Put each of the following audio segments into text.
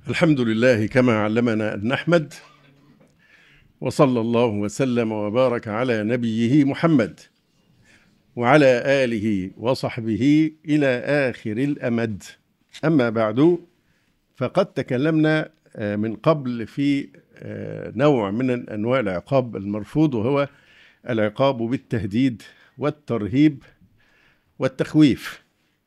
الحمد لله كما علمنا أن نحمد، وصلى الله وسلم وبارك على نبيه محمد وعلى آله وصحبه إلى آخر الأمد. أما بعد، فقد تكلمنا من قبل في نوع من أنواع العقاب المرفوض، وهو العقاب بالتهديد والترهيب والتخويف.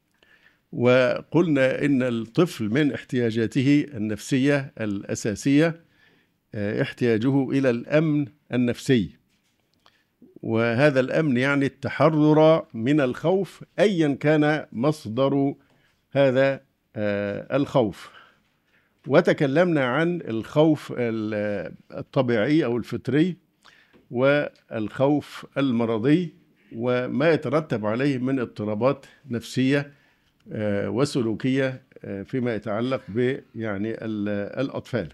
وقلنا إن الطفل من احتياجاته النفسية الأساسية احتياجه إلى الأمن النفسي، وهذا الأمن يعني التحرر من الخوف أيا كان مصدر هذا الخوف. وتكلمنا عن الخوف الطبيعي أو الفطري والخوف المرضي وما يترتب عليه من اضطرابات نفسية وسلوكية فيما يتعلق يعني الأطفال.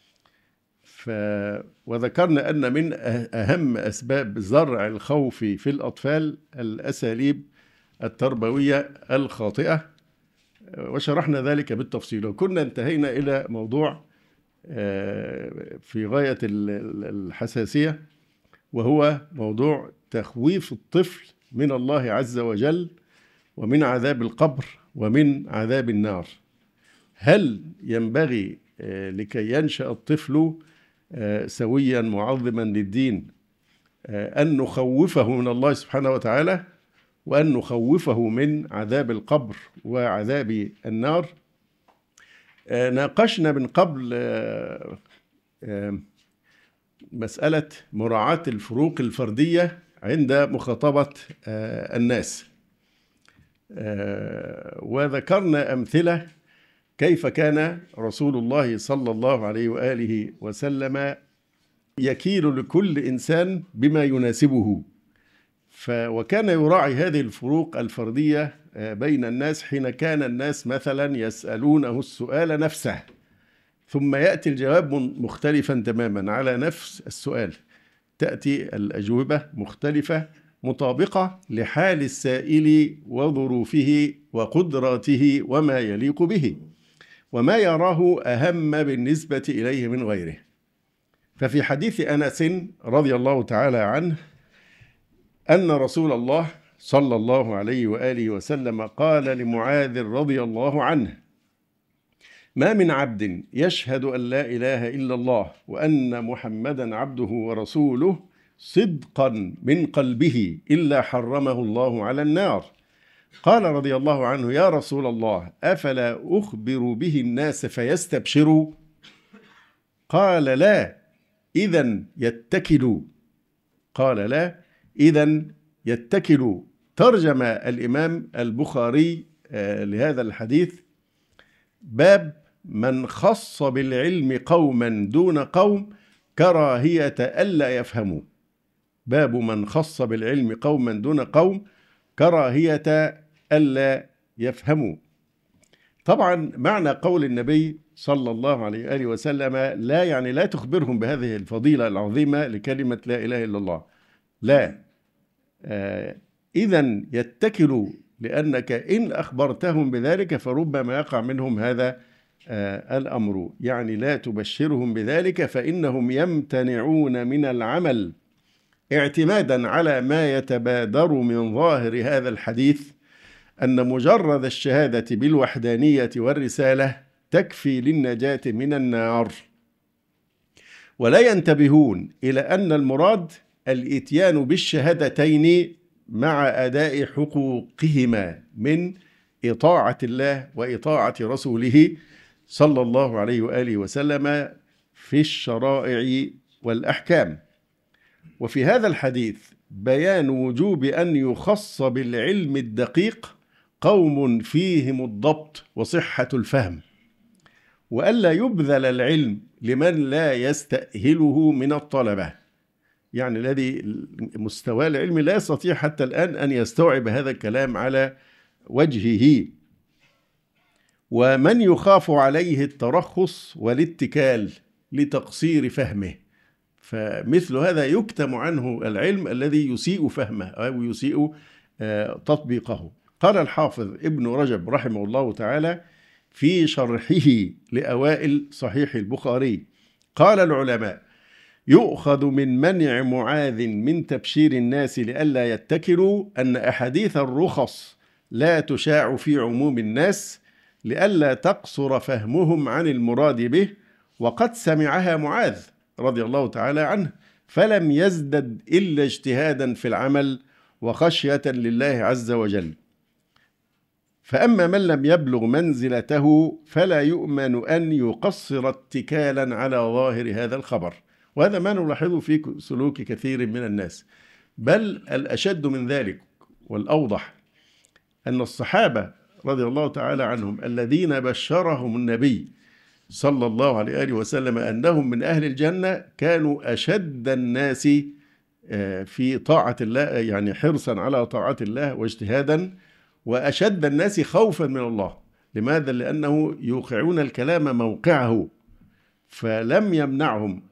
وذكرنا أن من أهم أسباب زرع الخوف في الأطفال الأساليب التربوية الخاطئة، وشرحنا ذلك بالتفصيل. وكنا انتهينا إلى موضوع في غاية الحساسية، وهو موضوع تخويف الطفل من الله عز وجل ومن عذاب القبر ومن عذاب النار. هل ينبغي لكي ينشأ الطفل سويا معظما للدين أن نخوفه من الله سبحانه وتعالى، وأن نخوفه من عذاب القبر وعذاب النار؟ ناقشنا من قبل مسألة مراعاة الفروق الفردية عند مخاطبة الناس، وذكرنا أمثلة كيف كان رسول الله صلى الله عليه وآله وسلم يكيل لكل إنسان بما يناسبه، وكان يراعي هذه الفروق الفردية بين الناس حين كان الناس مثلا يسألونه السؤال نفسه، ثم يأتي الجواب مختلفا تماما على نفس السؤال، تأتي الأجوبة مختلفة مطابقة لحال السائل وظروفه وقدراته وما يليق به وما يراه أهم بالنسبة إليه من غيره. ففي حديث أنس رضي الله تعالى عنه أن رسول الله صلى الله عليه وآله وسلم قال لمعاذ رضي الله عنه: ما من عبد يشهد أن لا إله إلا الله وأن محمدا عبده ورسوله صدقا من قلبه إلا حرمه الله على النار. قال رضي الله عنه: يا رسول الله، أفلا أخبر به الناس فيستبشروا؟ قال: لا، إذن يتكلوا. قال: لا، إذن يتكلوا. ترجم الإمام البخاري لهذا الحديث: باب من خص بالعلم قوما دون قوم كراهية ألا يفهموا. باب من خص بالعلم قوما دون قوم كراهية ألا يفهموا. طبعا معنى قول النبي صلى الله عليه وآله وسلم لا يعني لا تخبرهم بهذه الفضيلة العظيمة لكلمة لا إله إلا الله، لا، إذن يتكلوا، لأنك إن أخبرتهم بذلك فربما يقع منهم هذا الأمر، يعني لا تبشرهم بذلك فإنهم يمتنعون من العمل اعتمادا على ما يتبادر من ظاهر هذا الحديث أن مجرد الشهادة بالوحدانية والرسالة تكفي للنجاة من النار، ولا ينتبهون إلى أن المراد الإتيان بالشهادتين مع أداء حقوقهما من إطاعة الله وإطاعة رسوله صلى الله عليه وآله وسلم في الشرائع والأحكام. وفي هذا الحديث بيان وجوب أن يخص بالعلم الدقيق قوم فيهم الضبط وصحة الفهم، وألا يبذل العلم لمن لا يستأهله من الطلبة، يعني الذي مستوى العلم لا يستطيع حتى الآن أن يستوعب هذا الكلام على وجهه، ومن يخاف عليه الترخص والاتكال لتقصير فهمه، فمثل هذا يكتم عنه العلم الذي يسيء فهمه أو يسيء تطبيقه. قال الحافظ ابن رجب رحمه الله تعالى: في شرحه لأوائل صحيح البخاري. قال العلماء: يؤخذ من منع معاذ من تبشير الناس لئلا يتكلوا أن أحاديث الرخص لا تشاع في عموم الناس لئلا تقصر فهمهم عن المراد به، وقد سمعها معاذ رضي الله تعالى عنه فلم يزدد إلا اجتهادا في العمل وخشية لله عز وجل. فأما من لم يبلغ منزلته فلا يؤمن أن يقصر اتكالا على ظاهر هذا الخبر. وهذا ما نلاحظه في سلوك كثير من الناس، بل الأشد من ذلك والأوضح أن الصحابة رضي الله تعالى عنهم الذين بشرهم النبي صلى الله عليه وآله وسلم أنهم من أهل الجنة كانوا أشد الناس في طاعة الله، يعني حرصا على طاعة الله واجتهادا، وأشد الناس خوفا من الله. لماذا؟ لأنه يوقعون الكلام موقعه، فلم يمنعهم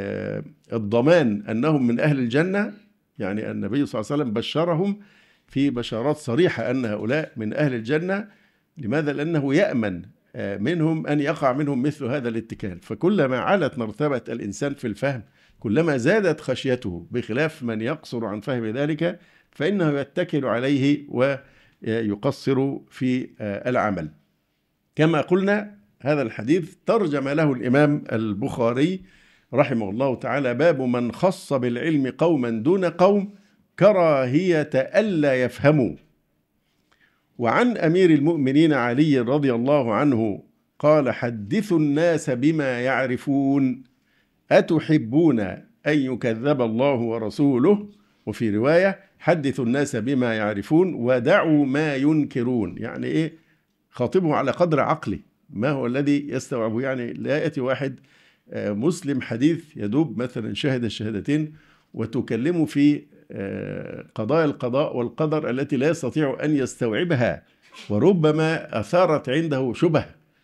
الضمان أنهم من أهل الجنة. يعني النبي صلى الله عليه وسلم بشرهم في بشارات صريحة أن هؤلاء من أهل الجنة. لماذا؟ لأنه يأمن منهم أن يقع منهم مثل هذا الاتكال. فكلما علت مرتبة الإنسان في الفهم كلما زادت خشيته، بخلاف من يقصر عن فهم ذلك فإنه يتكل عليه ويقصر في العمل. كما قلنا هذا الحديث ترجم له الإمام البخاري رحمه الله تعالى: باب من خص بالعلم قوما دون قوم كراهية ألا يفهموا. وعن أمير المؤمنين علي رضي الله عنه قال: حدثوا الناس بما يعرفون أتحبون أن يكذب الله ورسوله؟ وفي رواية: حدثوا الناس بما يعرفون ودعوا ما ينكرون. يعني إيه؟ خاطبه على قدر عقله، ما هو الذي يستوعبه. يعني لا يأتي واحد مسلم حديث يدوب مثلا شهد الشهادتين وتكلمه في قضايا القضاء والقدر التي لا يستطيع أن يستوعبها، وربما أثارت عنده شبه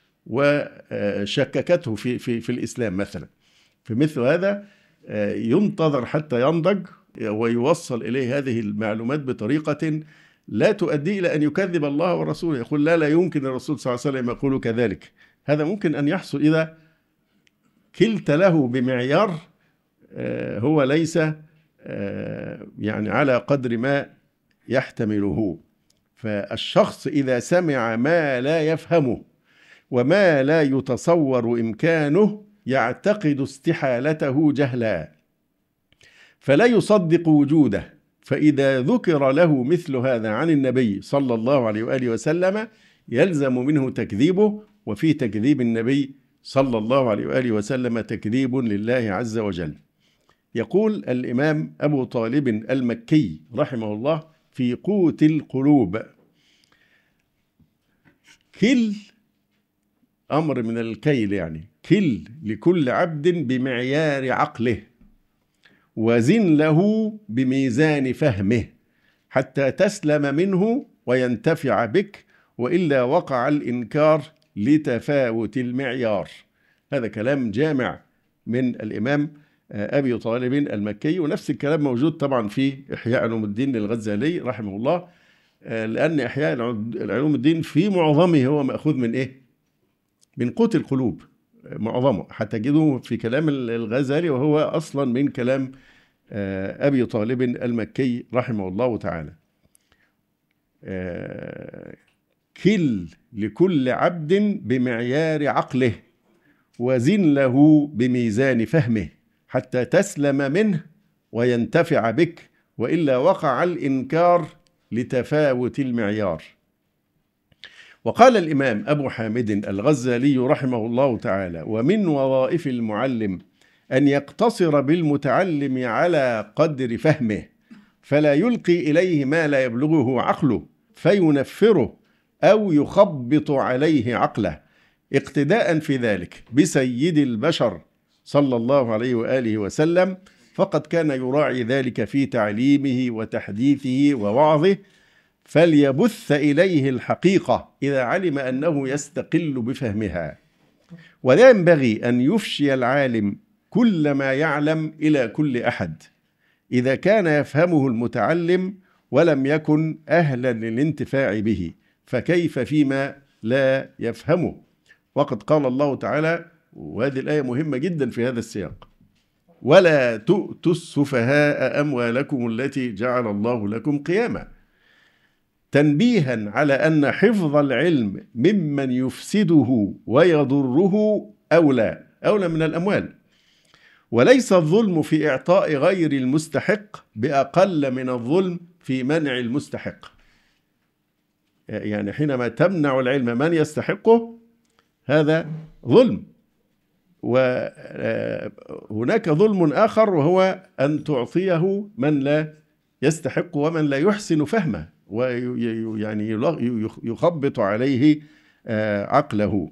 وشككته في الإسلام مثلا. في مثل هذا ينتظر حتى ينضج ويوصل إليه هذه المعلومات بطريقة لا تؤدي إلى أن يكذب الله ورسوله. يقول: لا يمكن الرسول صلى الله عليه وسلم يقول كذلك. هذا ممكن أن يحصل إذا كلت له بمعيار هو ليس يعني على قدر ما يحتمله. فالشخص إذا سمع ما لا يفهمه وما لا يتصور إمكانه يعتقد استحالته جهلا، فلا يصدق وجوده. فإذا ذكر له مثل هذا عن النبي صلى الله عليه وآله وسلم يلزم منه تكذيبه، وفي تكذيب النبي صلى الله عليه وآله وسلم تكذيب لله عز وجل. يقول الإمام أبو طالب المكي رحمه الله في قوت القلوب: كل أمر من الكيل، يعني كل لكل عبد بمعيار عقله، وزن له بميزان فهمه، حتى تسلم منه وينتفع بك، وإلا وقع الإنكار لتفاوت المعيار. هذا كلام جامع من الإمام أبي طالب المكي، ونفس الكلام موجود طبعا في إحياء علوم الدين للغزالي رحمه الله، لأن إحياء علوم الدين في معظمه هو مأخوذ من إيه؟ من قوت القلوب معظمه، حتى تجده في كلام الغزالي وهو أصلا من كلام أبي طالب المكي رحمه الله تعالى. كل لكل عبد بمعيار عقله، وزن له بميزان فهمه، حتى تسلم منه وينتفع بك، وإلا وقع الإنكار لتفاوت المعيار. وقال الإمام أبو حامد الغزالي رحمه الله تعالى: ومن وظائف المعلم أن يقتصر بالمتعلم على قدر فهمه، فلا يلقي إليه ما لا يبلغه عقله فينفره أو يخبط عليه عقله، اقتداء في ذلك بسيد البشر صلى الله عليه وآله وسلم، فقد كان يراعي ذلك في تعليمه وتحديثه ووعظه، فليبث إليه الحقيقة إذا علم أنه يستقل بفهمها. ولا ينبغي أن يفشي العالم كل ما يعلم إلى كل أحد إذا كان يفهمه المتعلم ولم يكن أهلا للانتفاع به، فكيف فيما لا يفهمه. وقد قال الله تعالى، وهذه الآية مهمة جدا في هذا السياق: ولا تؤتوا السفهاء أموالكم التي جعل الله لكم قياما، تنبيها على أن حفظ العلم ممن يفسده ويضره أولى من الأموال. وليس الظلم في إعطاء غير المستحق بأقل من الظلم في منع المستحق. يعني حينما تمنع العلم من يستحقه هذا ظلم. وهناك ظلم آخر، وهو أن تعطيه من لا يستحق ومن لا يحسن فهمه، ويعني يخبط عليه عقله.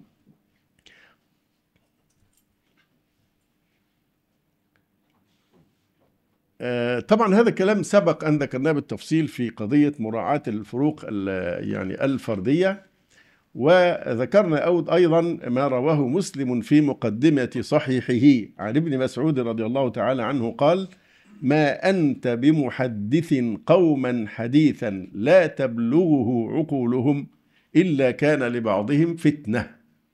طبعا هذا الكلام سبق أن ذكرناه بالتفصيل في قضية مراعاة الفروق يعني الفردية. وذكرنا أيضا ما رواه مسلم في مقدمة صحيحه عن ابن مسعود رضي الله تعالى عنه قال: ما أنت بمحدث قوما حديثا لا تبلغه عقولهم إلا كان لبعضهم فتنة.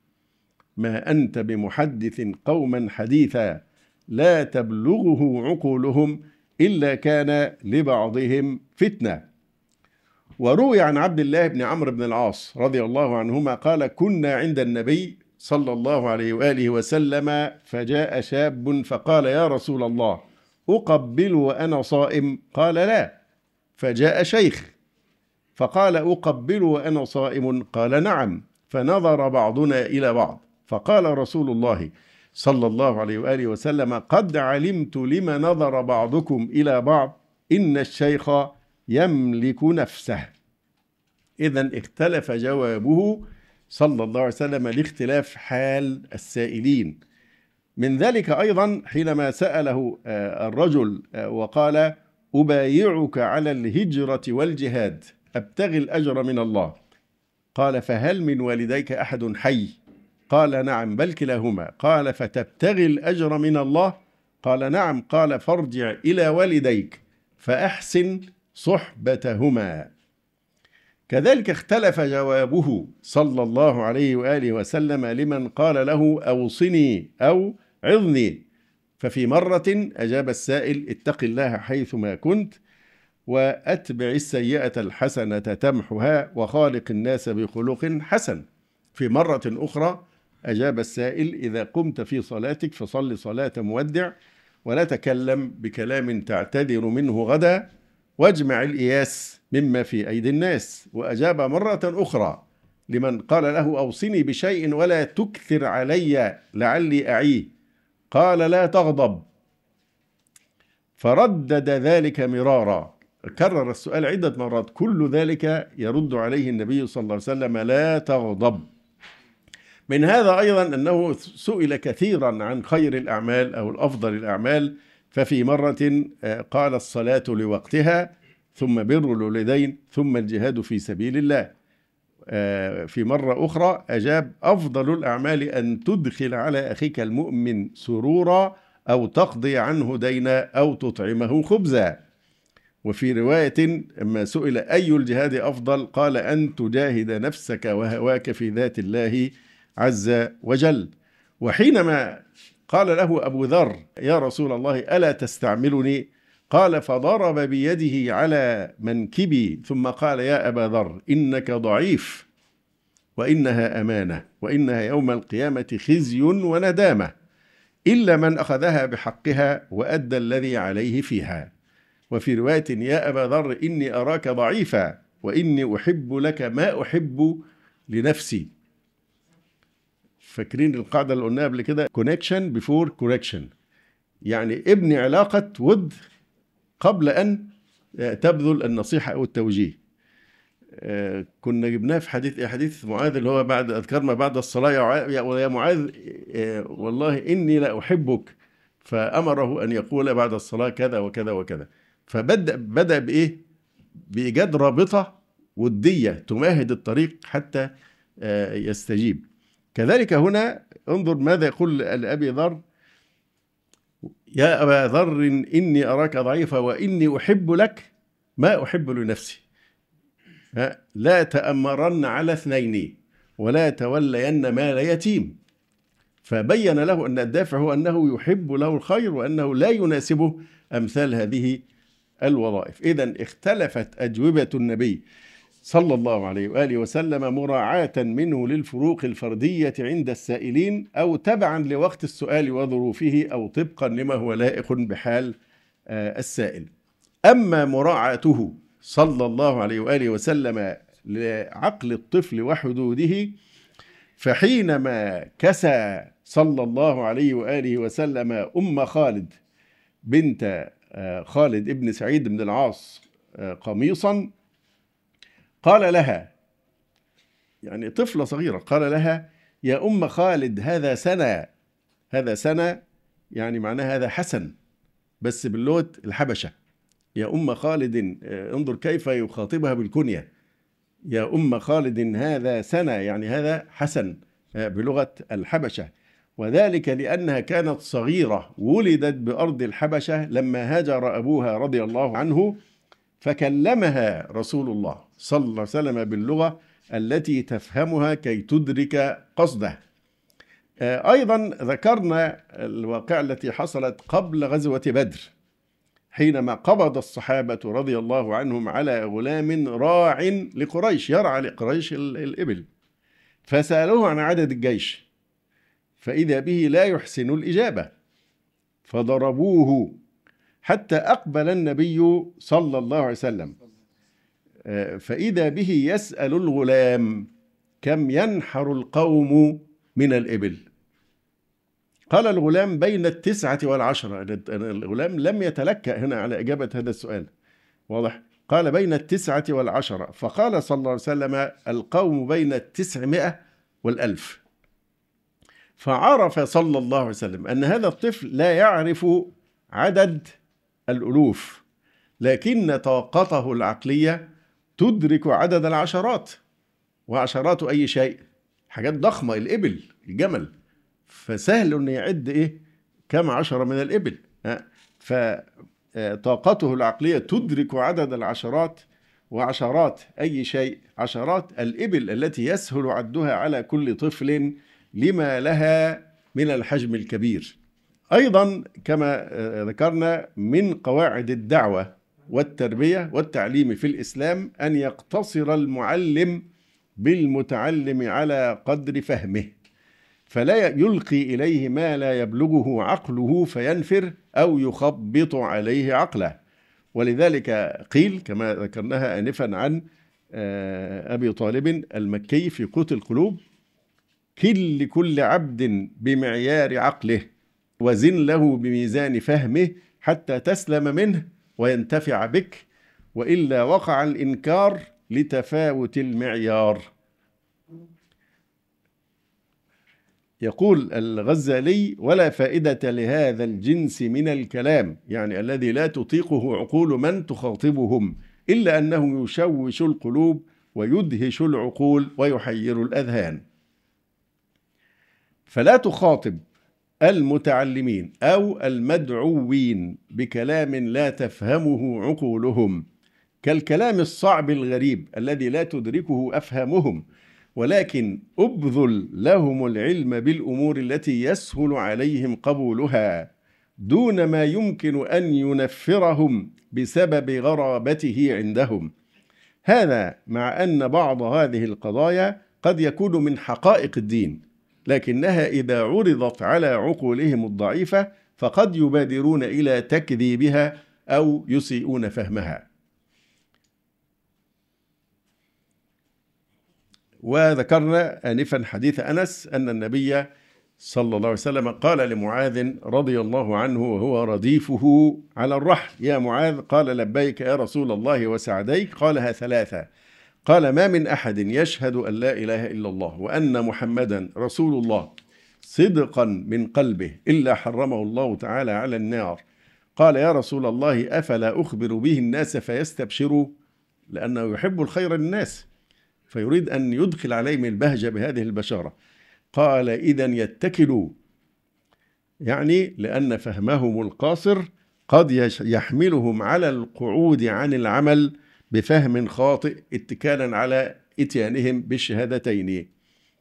ما أنت بمحدث قوما حديثا لا تبلغه عقولهم إلا كان لبعضهم فتنة. وروي عن عبد الله بن عمرو بن العاص رضي الله عنهما قال: كنا عند النبي صلى الله عليه وآله وسلم فجاء شاب فقال: يا رسول الله، أقبل وأنا صائم؟ قال: لا. فجاء شيخ فقال: أقبل وأنا صائم؟ قال: نعم. فنظر بعضنا إلى بعض، فقال رسول الله صلى الله عليه وآله وسلم: قد علمت لما نظر بعضكم إلى بعض، إن الشيخ يملك نفسه. إذن اختلف جوابه صلى الله عليه وسلم لاختلاف حال السائلين. من ذلك أيضا حينما سأله الرجل وقال: أبايعك على الهجرة والجهاد أبتغي الأجر من الله، قال: فهل من والديك أحد حي؟ قال: نعم، بل كلاهما. قال: فتبتغي الأجر من الله؟ قال: نعم. قال: فارجع إلى والديك فأحسن صحبتهما. كذلك اختلف جوابه صلى الله عليه وآله وسلم لمن قال له: أوصني أو عظني. ففي مرة أجاب السائل: اتق الله حيثما كنت، وأتبع السيئة الحسنة تمحها، وخالق الناس بخلق حسن. في مرة أخرى أجاب السائل: إذا قمت في صلاتك فصل صلاة مودع، ولا تكلم بكلام تعتذر منه غدا، واجمع الإياس مما في أيدي الناس. وأجاب مرة أخرى لمن قال له: أوصني بشيء ولا تكثر علي لعلي أعيه، قال: لا تغضب. فردد ذلك مرارا، كرر السؤال عدة مرات، كل ذلك يرد عليه النبي صلى الله عليه وسلم: لا تغضب. من هذا أيضا أنه سئل كثيرا عن خير الأعمال أو الأفضل الأعمال، ففي مرة قال: الصلاة لوقتها، ثم بر الوالدين، ثم الجهاد في سبيل الله. في مرة أخرى أجاب: أفضل الأعمال أن تدخل على أخيك المؤمن سرورا، أو تقضي عنه دينا، أو تطعمه خبزا. وفي رواية أما سئل أي الجهاد أفضل، قال: أن تجاهد نفسك وهواك في ذات الله عز وجل. وحينما قال له أبو ذر: يا رسول الله، ألا تستعملني؟ قال: فضرب بيده على منكبي، ثم قال: يا أبا ذر، إنك ضعيف، وإنها أمانة، وإنها يوم القيامة خزي وندامة، إلا من أخذها بحقها وأدى الذي عليه فيها. وفي رواية: يا أبا ذر، إني أراك ضعيفا، وإني أحب لك ما أحب لنفسي. فاكرين القاعدة اللي قلناها قبل كده: connection before correction، يعني ابني علاقة ود قبل أن تبذل النصيحة أو التوجيه. كنا جبناه في حديث معاذ اللي هو بعد أذكار ما بعد الصلاة: يا معاذ، والله إني لا أحبك، فأمره أن يقول بعد الصلاة كذا وكذا وكذا. فبدأ بإيه؟ بإيجاد رابطة ودية تمهد الطريق حتى يستجيب. كذلك هنا انظر ماذا يقول لأبي ذر: يا أبا ذر، إني أراك ضعيفا، وإني أحب لك ما أحب لنفسي، لا تأمرن على اثنين، ولا تولين مال يتيم. فبين له أن الدافع هو أنه يحب له الخير وأنه لا يناسبه أمثال هذه الوظائف. إذن اختلفت أجوبة النبي صلى الله عليه وآله وسلم مراعاة منه للفروق الفردية عند السائلين، أو تبعا لوقت السؤال وظروفه، أو طبقا لما هو لائق بحال السائل. أما مراعاته صلى الله عليه وآله وسلم لعقل الطفل وحدوده، فحينما كسى صلى الله عليه وآله وسلم أم خالد بنت خالد ابن سعيد بن العاص قميصا، قال لها، يعني طفلة صغيرة، قال لها: يا أم خالد هذا سنة. هذا سنة يعني معناها هذا حسن، بس باللغة الحبشة. يا أم خالد، انظر كيف يخاطبها بالكنية. يا أم خالد هذا سنة، يعني هذا حسن بلغة الحبشة. وذلك لأنها كانت صغيرة، ولدت بأرض الحبشة لما هاجر أبوها رضي الله عنه، فكلمها رسول الله صلى الله عليه وسلم باللغة التي تفهمها كي تدرك قصده. أيضا ذكرنا الواقعة التي حصلت قبل غزوة بدر، حينما قبض الصحابة رضي الله عنهم على غلام راع لقريش، يرعى لقريش الإبل، فسألوه عن عدد الجيش، فإذا به لا يحسن الإجابة، فضربوه حتى أقبل النبي صلى الله عليه وسلم، فإذا به يسأل الغلام: كم ينحر القوم من الإبل؟ قال الغلام: بين 9 و10. الغلام لم يتلكأ هنا على إجابة هذا السؤال، واضح؟ قال: بين 9 و10. فقال صلى الله عليه وسلم: القوم بين 900 و1000. فعرف صلى الله عليه وسلم أن هذا الطفل لا يعرف عدد الألوف، لكن طاقته العقلية تدرك عدد العشرات، وعشرات أي شيء، حاجات ضخمة، الإبل، الجمل، فسهل أن يعد كم 10 من الإبل. فطاقته العقلية تدرك عدد العشرات، وعشرات أي شيء، عشرات الإبل التي يسهل عدها على كل طفل لما لها من الحجم الكبير. أيضا كما ذكرنا من قواعد الدعوة والتربية والتعليم في الإسلام أن يقتصر المعلم بالمتعلم على قدر فهمه، فلا يلقي إليه ما لا يبلغه عقله فينفر أو يخبط عليه عقله. ولذلك قيل كما ذكرناها آنفا عن أبي طالب المكي في قوت القلوب: كل لكل عبد بمعيار عقله، وزن له بميزان فهمه، حتى تسلم منه وينتفع بك، وإلا وقع الإنكار لتفاوت المعيار. يقول الغزالي: ولا فائدة لهذا الجنس من الكلام، يعني الذي لا تطيقه عقول من تخاطبهم، إلا أنه يشوش القلوب ويدهش العقول ويحير الأذهان. فلا تخاطب المتعلمين أو المدعوين بكلام لا تفهمه عقولهم، كالكلام الصعب الغريب الذي لا تدركه أفهامهم، ولكن أبذل لهم العلم بالأمور التي يسهل عليهم قبولها، دون ما يمكن أن ينفرهم بسبب غرابته عندهم. هذا مع أن بعض هذه القضايا قد يكون من حقائق الدين، لكنها إذا عرضت على عقولهم الضعيفة فقد يبادرون إلى تكذيبها أو يسيئون فهمها. وذكرنا آنفا حديث أنس أن النبي صلى الله عليه وسلم قال لمعاذ رضي الله عنه وهو رديفه على الرحل: يا معاذ. قال: لبيك يا رسول الله وسعديك. قالها 3. قال: ما من أحد يشهد أن لا إله إلا الله وأن محمدا رسول الله صدقا من قلبه إلا حرمه الله تعالى على النار. قال: يا رسول الله أفلا أخبر به الناس فيستبشروا؟ لأنه يحب الخير للناس، فيريد أن يدخل عليهم البهجة بهذه البشارة. قال: إذن يتكلوا، يعني لأن فهمهم القاصر قد يحملهم على القعود عن العمل بفهم خاطئ اتكالا على إتيانهم بالشهادتين.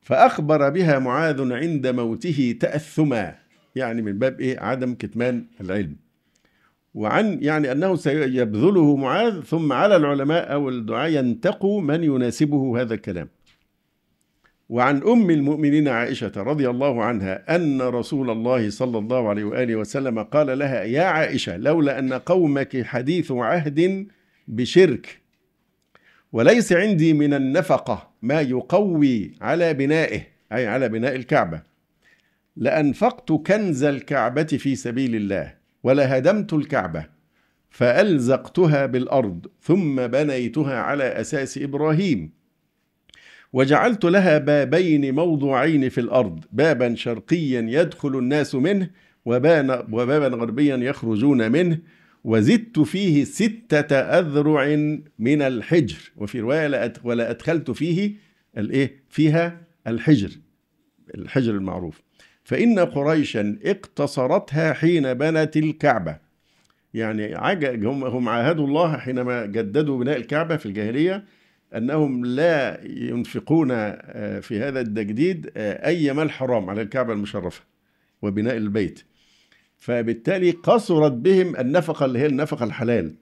فأخبر بها معاذ عند موته تأثما، يعني من باب إيه؟ عدم كتمان العلم. وعن يعني أنه سيبذله معاذ، ثم على العلماء أو الدعاة ينتقوا من يناسبه هذا الكلام. وعن أم المؤمنين عائشة رضي الله عنها أن رسول الله صلى الله عليه وآله وسلم قال لها: يا عائشة، لولا أن قومك حديث عهد بشرك، وليس عندي من النفقة ما يقوي على بنائه، أي على بناء الكعبة، لأنفقت كنز الكعبة في سبيل الله، ولهدمت الكعبة فألزقتها بالأرض، ثم بنيتها على أساس إبراهيم، وجعلت لها بابين موضوعين في الأرض، بابا شرقيا يدخل الناس منه، وبابا غربيا يخرجون منه، وزدت فيه 6 أذرع من الحجر، وفي رواية ولا أدخلت فيه فيها الحجر المعروف، فإن قريشا اقتصرتها حين بنت الكعبة. يعني هم عاهدوا الله حينما جددوا بناء الكعبة في الجاهلية أنهم لا ينفقون في هذا التجديد أي مال حرام على الكعبة المشرفة وبناء البيت، فبالتالي قصرت بهم النفقة اللي هي النفقة الحلال،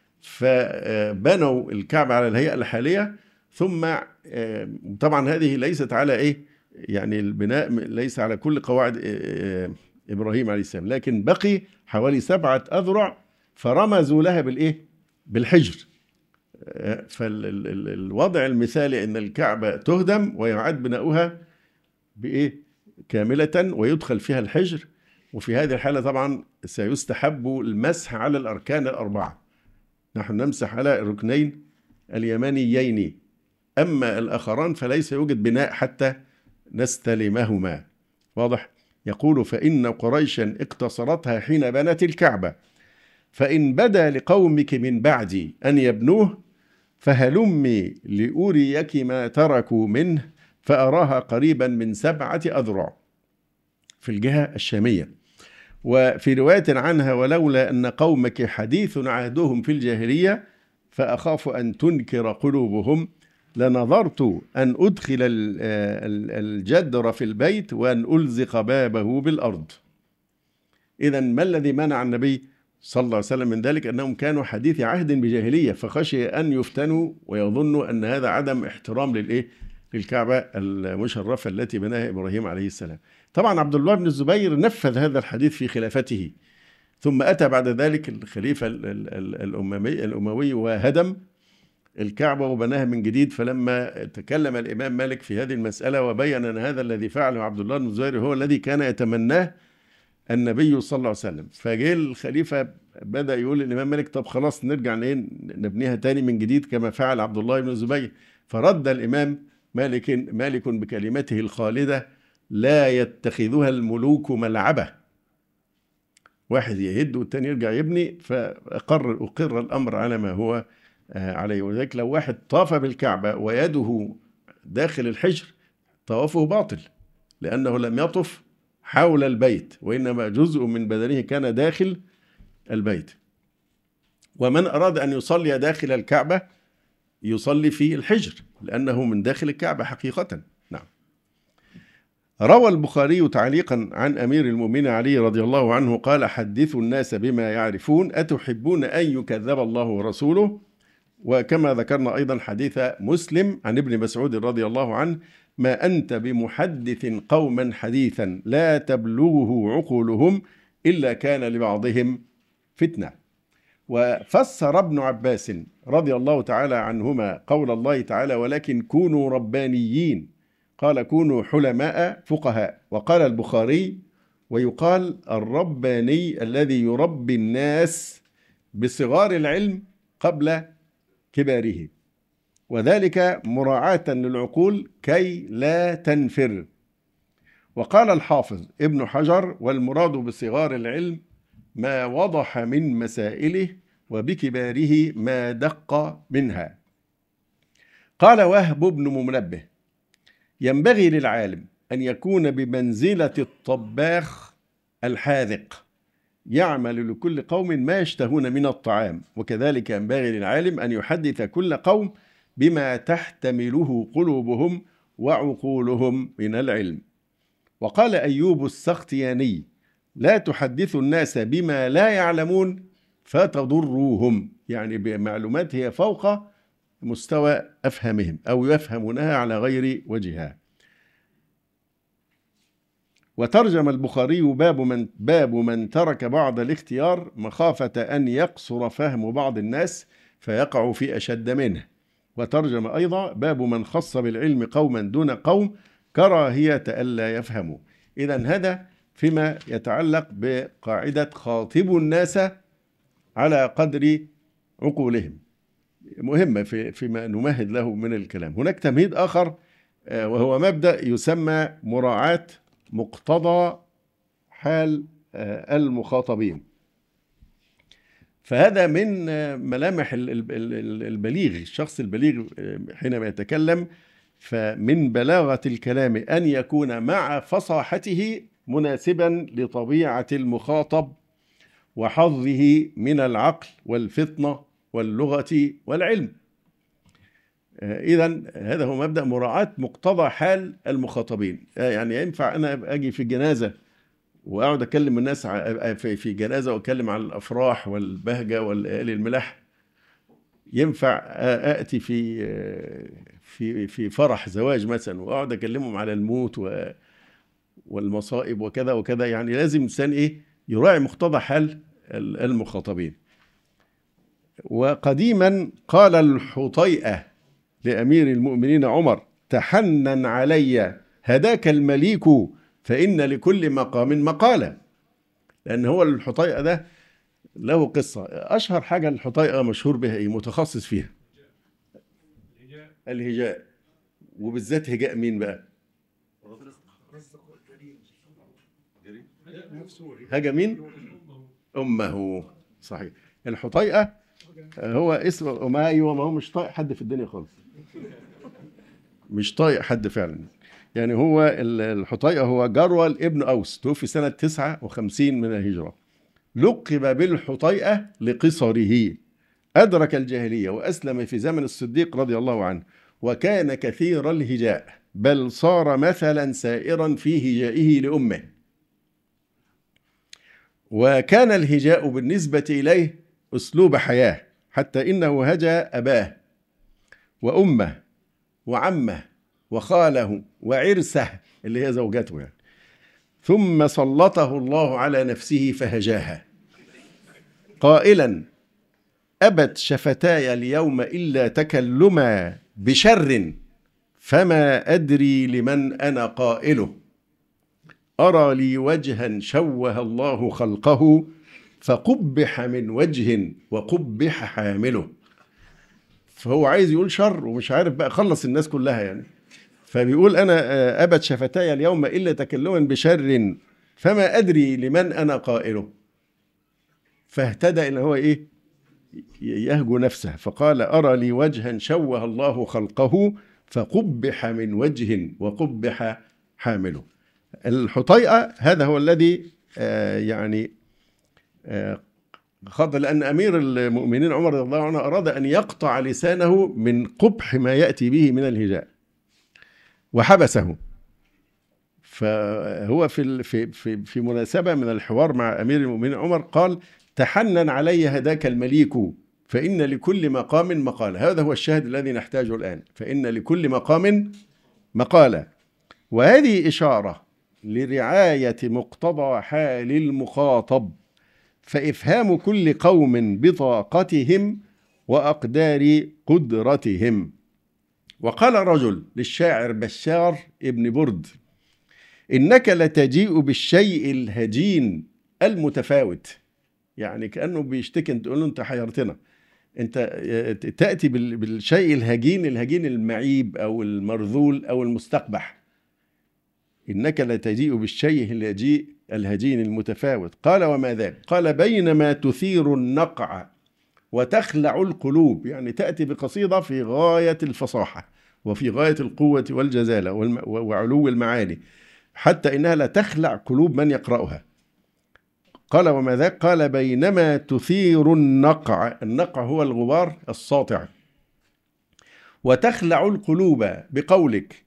فبنوا الكعبة على الهيئة الحالية. ثم طبعا هذه ليست على يعني البناء ليس على كل قواعد إبراهيم عليه السلام، لكن بقي حوالي 7 أذرع فرمزوا لها بالحجر. فالوضع المثالي أن الكعبة تهدم ويعاد بناؤها كاملة ويدخل فيها الحجر، وفي هذه الحالة طبعا سيستحب المسح على الأركان ال4. نحن نمسح على الركنين اليمانيين، أما الآخران فليس يوجد بناء حتى نستلمهما. واضح؟ يقول: فإن قريشا اقتصرتها حين بنت الكعبة، فإن بدا لقومك من بعدي أن يبنوه فهلمي لأريك ما تركوا منه، فأراها قريبا من 7 أذرع في الجهة الشامية. وفي رواية عنها: ولولا أن قومك حديث عهدهم في الجاهلية فأخاف أن تنكر قلوبهم، لنظرت أن أدخل الجدر في البيت وأن ألزق بابه بالأرض. إذن ما الذي منع النبي صلى الله عليه وسلم من ذلك؟ أنهم كانوا حديث عهد بجاهلية، فخشي أن يفتنوا ويظنوا أن هذا عدم احترام للكعبة المشرفة التي بناها إبراهيم عليه السلام. طبعا عبد الله بن الزبير نفذ هذا الحديث في خلافته، ثم أتى بعد ذلك الخليفة الأموي وهدم الكعبة وبناها من جديد. فلما تكلم الإمام مالك في هذه المسألة وبين أن هذا الذي فعله عبد الله بن الزبير هو الذي كان يتمناه النبي صلى الله عليه وسلم، فجاء الخليفة بدأ يقول للإمام مالك: طب خلاص نرجع نبنيها تاني من جديد كما فعل عبد الله بن الزبير. فرد الإمام مالك بكلمته الخالدة: لا يتخذها الملوك ملعبة، واحد يهد والتاني يرجع يبني. فأقر الأمر على ما هو عليه. وذلك لو واحد طاف بالكعبة ويده داخل الحجر طوافه باطل، لأنه لم يطف حول البيت، وإنما جزء من بدنه كان داخل البيت. ومن أراد أن يصلي داخل الكعبة يصلي في الحجر، لأنه من داخل الكعبة حقيقة. نعم. روى البخاري تعليقا عن أمير المؤمنين علي رضي الله عنه قال: حدثوا الناس بما يعرفون، أتحبون أن يكذب الله ورسوله؟ وكما ذكرنا أيضا حديث مسلم عن ابن مسعود رضي الله عنه: ما أنت بمحدث قوما حديثا لا تبلغه عقولهم إلا كان لبعضهم فتنة. وفسر ابن عباس رضي الله تعالى عنهما قول الله تعالى: ولكن كونوا ربانيين، قال كونوا حلماء فقهاء. وقال البخاري: ويقال الرباني الذي يربي الناس بصغار العلم قبل كباره، وذلك مراعاة للعقول كي لا تنفر. وقال الحافظ ابن حجر: والمراد بصغار العلم ما وضح من مسائله، وبكباره ما دق منها. قال وهب بن منبه: ينبغي للعالم أن يكون بمنزلة الطباخ الحاذق، يعمل لكل قوم ما يشتهون من الطعام، وكذلك ينبغي للعالم أن يحدث كل قوم بما تحتمله قلوبهم، وعقولهم من العلم. وقال أيوب السختياني: لا تحدثوا الناس بما لا يعلمون فتضروهم، يعني بمعلومات هي فوق مستوى أفهمهم أو يفهمونها على غير وجهها. وترجم البخاري باب من ترك بعض الاختيار مخافة أن يقصر فهم بعض الناس فيقع في أشد منه. وترجم أيضا باب من خص بالعلم قوما دون قوم كراهية ألا يفهموا. إذن هذا فيما يتعلق بقاعدة خاطبوا الناس على قدر عقولهم، مهمة فيما نمهد له من الكلام. هناك تمهيد آخر وهو مبدأ يسمى مراعاة مقتضى حال المخاطبين. فهذا من ملامح البليغ، الشخص البليغ حينما يتكلم، فمن بلاغة الكلام أن يكون مع فصاحته مناسبا لطبيعة المخاطب وحظه من العقل والفطنة واللغة والعلم. إذن هذا هو مبدأ مراعاة مقتضى حال المخاطبين. يعني ينفع أنا أجي في الجنازة وأقعد أكلم الناس في جنازة وأتكلم عن الأفراح والبهجة والليالي الملاح؟ ينفع أأتي في فرح زواج مثلا وأقعد أكلمهم على الموت والمصائب وكذا وكذا؟ يعني لازم الإنسان يراعي مقتضى حال المخاطبين. وقديما قال الحطيئة لأمير المؤمنين عمر: تحنن علي هداك المليك فإن لكل مقام مقالة. لأن هو الحطيئة ده له قصة. أشهر حاجة الحطيئة مشهور بها متخصص فيها الهجاء، وبالذات هجاء مين بقى؟ هجا مين؟ أمه. صحيح. الحطيئة هو اسمه ما هو مش طايق حد في الدنيا خالص، مش طايق حد فعلا. يعني هو الحطيئة هو جرول ابن أوس، توفي سنة 59 من الهجرة. لقب بالحطيئة لقصره، أدرك الجاهلية وأسلم في زمن الصديق رضي الله عنه، وكان كثير الهجاء، بل صار مثلا سائرا في هجائه لأمه. وكان الهجاء بالنسبة إليه أسلوب حياة، حتى إنه هجا أباه وأمه وعمه وخاله وعرسه اللي هي زوجته يعني. ثم سلطه الله على نفسه فهجاها قائلا: أبت شفتاي اليوم إلا تكلما بشر فما أدري لمن أنا قائله، أرى لي وجها شوه الله خلقه فقبح من وجه وقبح حامله. فهو عايز يقول شر ومش عارف بقى خلص الناس كلها يعني، فبيقول أنا أبت شفتاي اليوم إلا تكلما بشر فما أدري لمن أنا قائله. فاهتدى إن هو يهجو نفسه، فقال: أرى لي وجها شوه الله خلقه فقبح من وجه وقبح حامله. الحطيئة هذا هو الذي خاض، لأن أمير المؤمنين عمر رضي الله عنه أراد أن يقطع لسانه من قبح ما يأتي به من الهجاء وحبسه. فهو في مناسبة من الحوار مع أمير المؤمنين عمر قال: تحنن علي هداك المليك فإن لكل مقام مقالة. هذا هو الشاهد الذي نحتاجه الآن، فإن لكل مقام مقالة. وهذه إشارة لرعاية مقتضى حال المخاطب، فإفهام كل قوم بطاقتهم وأقدار قدرتهم. وقال رجل للشاعر بشار ابن برد: إنك لتجيء بالشيء الهجين المتفاوت. يعني كأنه بيشتكي، تقول له أنت حيرتنا، أنت تأتي بالشيء الهجين المعيب أو المرذول أو المستقبح. إنك لتجيء بالشيء الهجين المتفاوت. قال: وما ذاك؟ قال: بينما تثير النقع وتخلع القلوب. يعني تأتي بقصيدة في غاية الفصاحة وفي غاية القوة والجزالة وعلو المعاني، حتى إنها لا تخلع قلوب من يقرأها. قال: وما ذاك؟ قال: بينما تثير النقع هو الغبار الساطع، وتخلع القلوب بقولك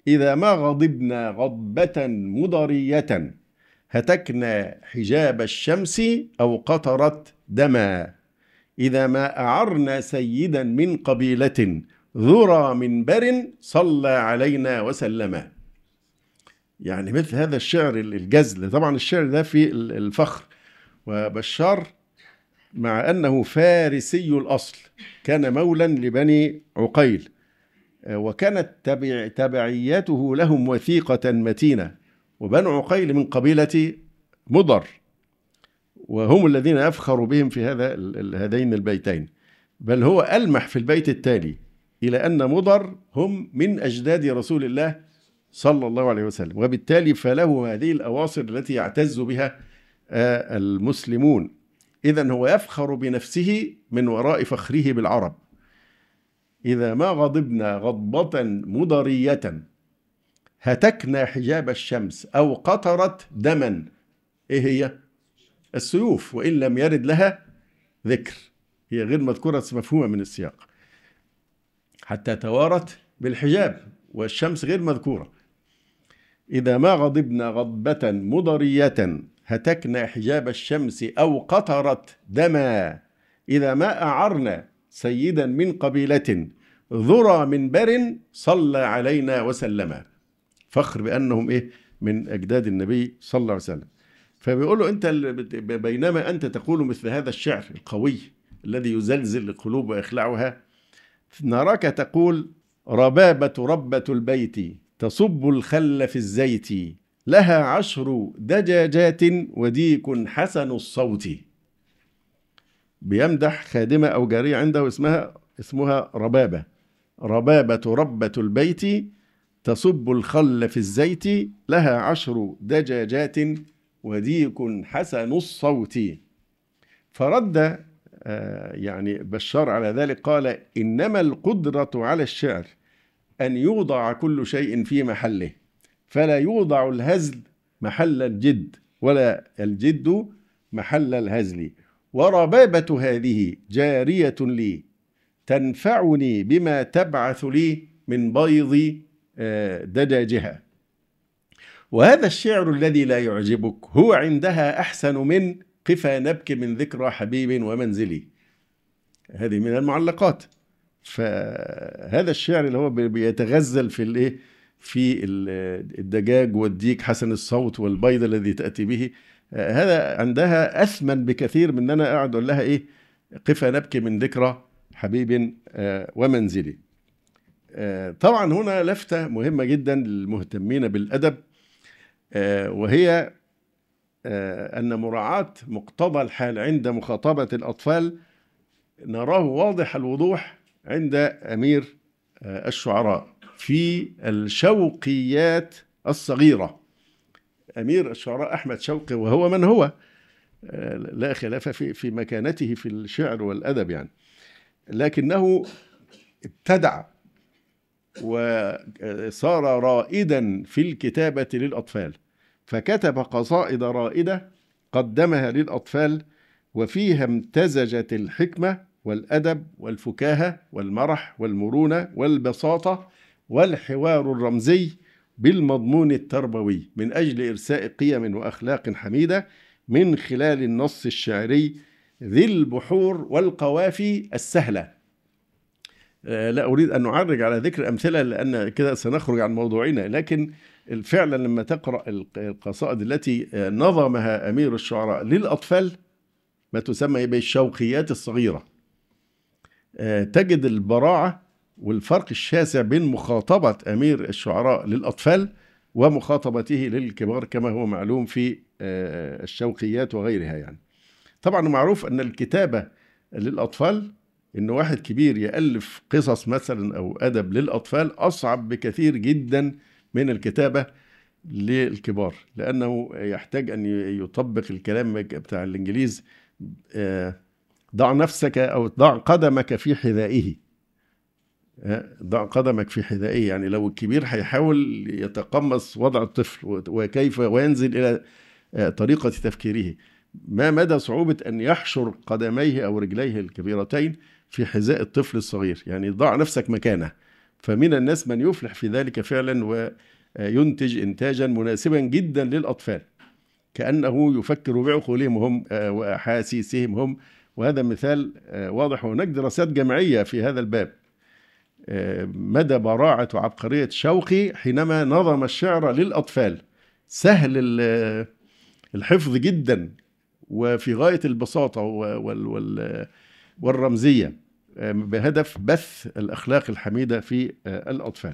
إذا ما غضبنا غضبة مضرية هتكنا حجاب الشمس أو قطرت دما، إذا ما أعرنا سيدا من قبيلة ذرى منبر صلى علينا وسلم. يعني مثل هذا الشعر الجزل. طبعا الشعر ده في الفخر. وبشار مع أنه فارسي الأصل كان مولا لبني عقيل، وكانت تبعيته لهم وثيقة متينة، وبنو عقيل من قبيلة مضر، وهم الذين يفخر بهم في هذين البيتين. بل هو ألمح في البيت التالي إلى أن مضر هم من أجداد رسول الله صلى الله عليه وسلم، وبالتالي فله هذه الأواصر التي يعتز بها المسلمون. إذن هو يفخر بنفسه من وراء فخره بالعرب. إذا ما غضبنا غضبة مضرية هتكنا حجاب الشمس أو قطرت دما. إيه هي؟ السيوف، وإن لم يرد لها ذكر، هي غير مذكورة مفهومة من السياق، حتى توارت بالحجاب والشمس غير مذكورة. إذا ما غضبنا غضبة مضرية هتكنا حجاب الشمس أو قطرت دما، إذا ما أعرنا سيدا من قبيلة ذرى منبر صلى علينا وسلم. فخر بأنهم إيه؟ من أجداد النبي صلى الله عليه وسلم. فبيقول له أنت بينما أنت تقول مثل هذا الشعر القوي الذي يزلزل القلوب ويخلعها، نراك تقول ربابة ربة البيت تصب الخل في الزيت، لها 10 دجاجات وديك حسن الصوت. بيمدح خادمة أو جارية عنده اسمها ربابة. ربابة ربة البيت تصب الخل في الزيت، لها 10 دجاجات وديك حسن الصوت. فرد يعني بشار على ذلك، قال إنما القدرة على الشعر أن يوضع كل شيء في محله، فلا يوضع الهزل محل الجد ولا الجد محل الهزل. وربابة هذه جارية لي تنفعني بما تبعث لي من بيض دجاجها. وهذا الشعر الذي لا يعجبك هو عندها أحسن من قفا نبكي من ذكرى حبيب ومنزلي. هذه من المعلقات. فهذا الشعر اللي هو بيتغزل في الدجاج والديك حسن الصوت والبيض الذي تأتي به، هذا عندها أثمن بكثير من أن أنا أقعد أقول لها إيه قفا نبكي من ذكرى حبيب ومنزلي. طبعا هنا لفتة مهمة جدا للمهتمين بالأدب، وهي أن مراعاة مقتضى الحال عند مخاطبة الأطفال نراه واضح الوضوح عند أمير الشعراء في الشوقيات الصغيرة. أمير الشعراء أحمد شوقي، وهو من هو لا خلاف في مكانته في الشعر والأدب يعني، لكنه ابتدع وصار رائدا في الكتابة للأطفال، فكتب قصائد رائدة قدمها للأطفال، وفيها امتزجت الحكمة والأدب والفكاهة والمرح والمرونة والبساطة والحوار الرمزي بالمضمون التربوي من أجل إرساء قيم وأخلاق حميدة من خلال النص الشعري ذي البحور والقوافي السهلة. لا أريد أن نعرج على ذكر أمثلة لأن كده سنخرج عن موضوعنا، لكن فعلا لما تقرأ القصائد التي نظمها أمير الشعراء للأطفال ما تسمى بالشوقيات الصغيرة، تجد البراعة والفرق الشاسع بين مخاطبة أمير الشعراء للأطفال ومخاطبته للكبار كما هو معلوم في الشوقيات وغيرها. يعني طبعا معروف أن الكتابة للأطفال، إن واحد كبير يألف قصص مثلا أو أدب للأطفال أصعب بكثير جدا من الكتابة للكبار، لأنه يحتاج أن يطبق الكلام بتاع الإنجليز ضع نفسك أو ضع قدمك في حذائه. ضع قدمك في حذائه يعني لو الكبير هيحاول يتقمص وضع الطفل وكيف وينزل إلى طريقة تفكيره، ما مدى صعوبة أن يحشر قدميه أو رجليه الكبيرتين في حذاء الطفل الصغير. يعني ضع نفسك مكانه فمن الناس من يفلح في ذلك فعلا وينتج إنتاجا مناسبا جدا للأطفال، كأنه يفكر بعقولهم هم وأحاسيسهم هم. وهذا مثال واضح، وهناك دراسات جماعية في هذا الباب. مدى براعة وعبقرية شوقي حينما نظم الشعر للأطفال، سهل الحفظ جدا وفي غاية البساطة والرمزية، بهدف بث الأخلاق الحميدة في الأطفال.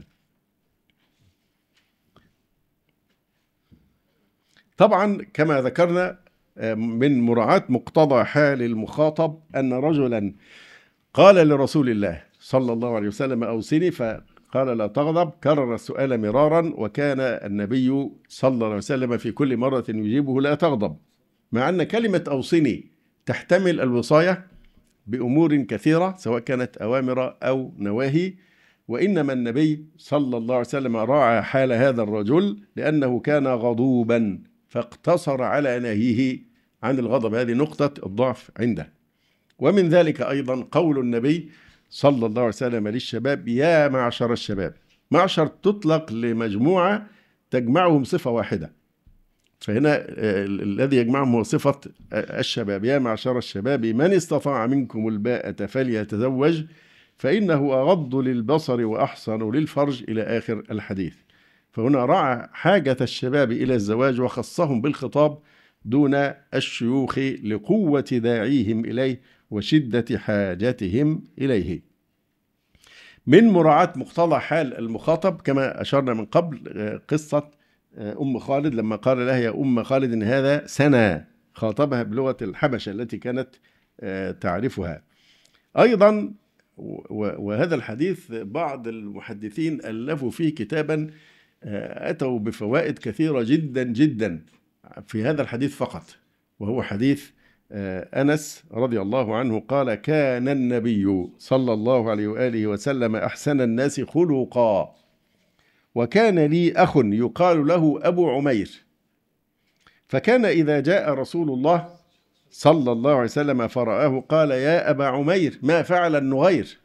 طبعا كما ذكرنا من مراعاة مقتضى حال المخاطب أن رجلا قال لرسول الله صلى الله عليه وسلم أوصني، فقال لا تغضب، كرر السؤال مرارا، وكان النبي صلى الله عليه وسلم في كل مرة يجيبه لا تغضب، مع أن كلمة أوصني تحتمل الوصاية بأمور كثيرة سواء كانت أوامر أو نواهي، وإنما النبي صلى الله عليه وسلم راعى حال هذا الرجل لأنه كان غضوبا فاقتصر على نهيه عن الغضب. هذه نقطة الضعف عنده. ومن ذلك أيضا قول النبي صلى الله عليه وسلم للشباب يا معشر الشباب. معشر تطلق لمجموعة تجمعهم صفة واحدة، فهنا الذي يجمعهم هو صفة الشباب. يا معشر الشباب من استطاع منكم الباءة فليتزوج فإنه أغض للبصر وأحصن للفرج إلى آخر الحديث. فهنا رعى حاجة الشباب إلى الزواج وخصهم بالخطاب دون الشيوخ لقوة داعيهم إليه وشدة حاجتهم إليه. من مراعاة مقتضى حال المخاطب كما أشرنا من قبل قصة أم خالد لما قال لها يا أم خالد إن هذا سنة، خاطبها بلغة الحبشة التي كانت تعرفها. أيضا وهذا الحديث بعض المحدثين ألفوا فيه كتابا أتوا بفوائد كثيرة جدا جدا في هذا الحديث فقط، وهو حديث أنس رضي الله عنه قال كان النبي صلى الله عليه وآله وسلم أحسن الناس خلقا، وكان لي أخ يقال له أبو عمير، فكان إذا جاء رسول الله صلى الله عليه وسلم فرآه قال يا أبا عمير ما فعل النغير.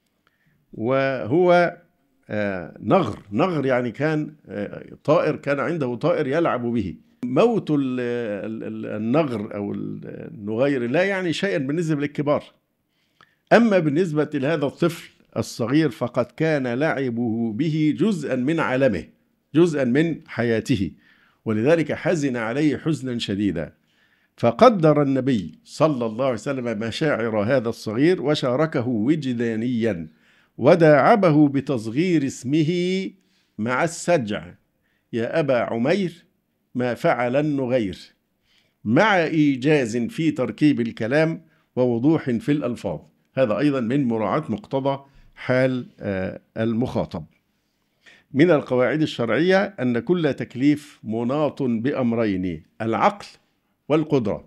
وهو نغر يعني كان طائر، كان عنده طائر يلعب به. موت النغر أو النغير لا يعني شيئا بالنسبة للكبار، أما بالنسبة لهذا الطفل الصغير فقد كان لعبه به جزءا من عالمه، جزءا من حياته، ولذلك حزن عليه حزنا شديدا. فقدر النبي صلى الله عليه وسلم مشاعر هذا الصغير وشاركه وجدانيا وداعبه بتصغير اسمه مع السجع يا أبا عمير ما فعل النغير، مع إيجاز في تركيب الكلام ووضوح في الألفاظ. هذا أيضا من مراعاة مقتضى حال المخاطب. من القواعد الشرعية أن كل تكليف مناط بأمرين العقل والقدرة،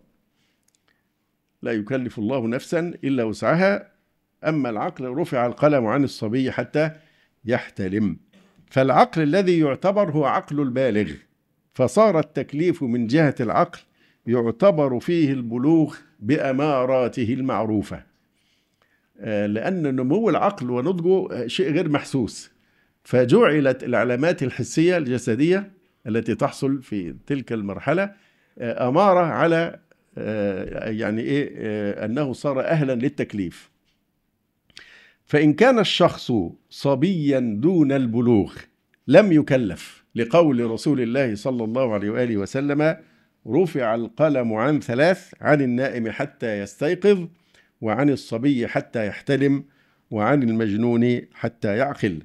لا يكلف الله نفسا إلا وسعها. أما العقل رفع القلم عن الصبي حتى يحتلم، فالعقل الذي يعتبر هو عقل البالغ، فصار التكليف من جهة العقل يعتبر فيه البلوغ بأماراته المعروفة، لأن نمو العقل ونضجه شيء غير محسوس، فجعلت العلامات الحسية الجسدية التي تحصل في تلك المرحلة أمارة على يعني أنه صار أهلا للتكليف. فإن كان الشخص صبيا دون البلوغ لم يكلف، لقول رسول الله صلى الله عليه وآله وسلم رفع القلم عن ثلاث: عن النائم حتى يستيقظ، وعن الصبي حتى يحتلم، وعن المجنون حتى يعقل.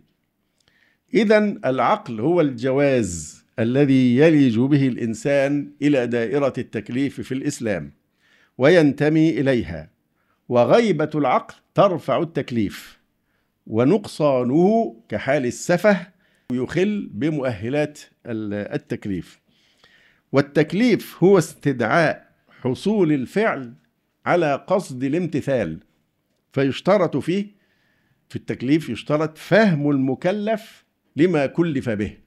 إذن العقل هو الجواز الذي يلج به الإنسان إلى دائرة التكليف في الإسلام وينتمي إليها، وغيبة العقل ترفع التكليف، ونقصانه كحال السفه يخل بمؤهلات التكليف. والتكليف هو استدعاء حصول الفعل على قصد الامتثال، فيشترط فيه في التكليف يشترط فهم المكلف لما كلف به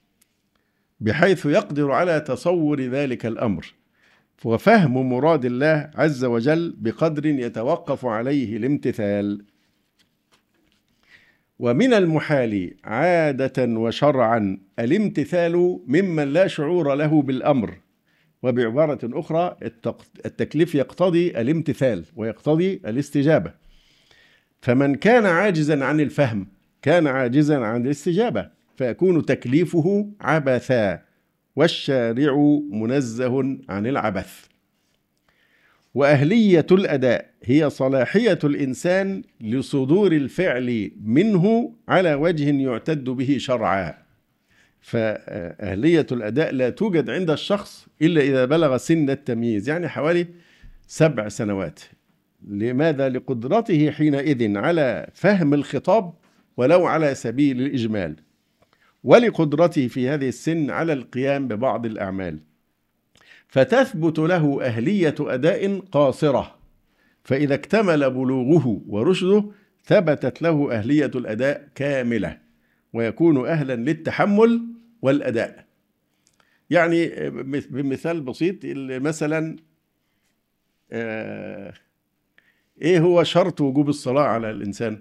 بحيث يقدر على تصور ذلك الأمر، وفهم مراد الله عز وجل بقدر يتوقف عليه الامتثال. ومن المحال عادة وشرعا الامتثال ممن لا شعور له بالأمر. وبعبارة أخرى التكليف يقتضي الامتثال ويقتضي الاستجابة، فمن كان عاجزا عن الفهم كان عاجزا عن الاستجابة، فيكون تكليفه عبثا، والشارع منزه عن العبث. وأهلية الأداء هي صلاحية الإنسان لصدور الفعل منه على وجه يعتد به شرعا. فأهلية الأداء لا توجد عند الشخص إلا إذا بلغ سن التمييز، يعني حوالي 7 سنوات. لماذا؟ لقدرته حينئذ على فهم الخطاب ولو على سبيل الإجمال، ولقدرته في هذه السن على القيام ببعض الأعمال، فتثبت له أهلية أداء قاصرة. فإذا اكتمل بلوغه ورشده ثبتت له أهلية الأداء كاملة، ويكون أهلا للتحمل والأداء. يعني بمثال بسيط، مثلا إيه هو شرط وجوب الصلاة على الإنسان؟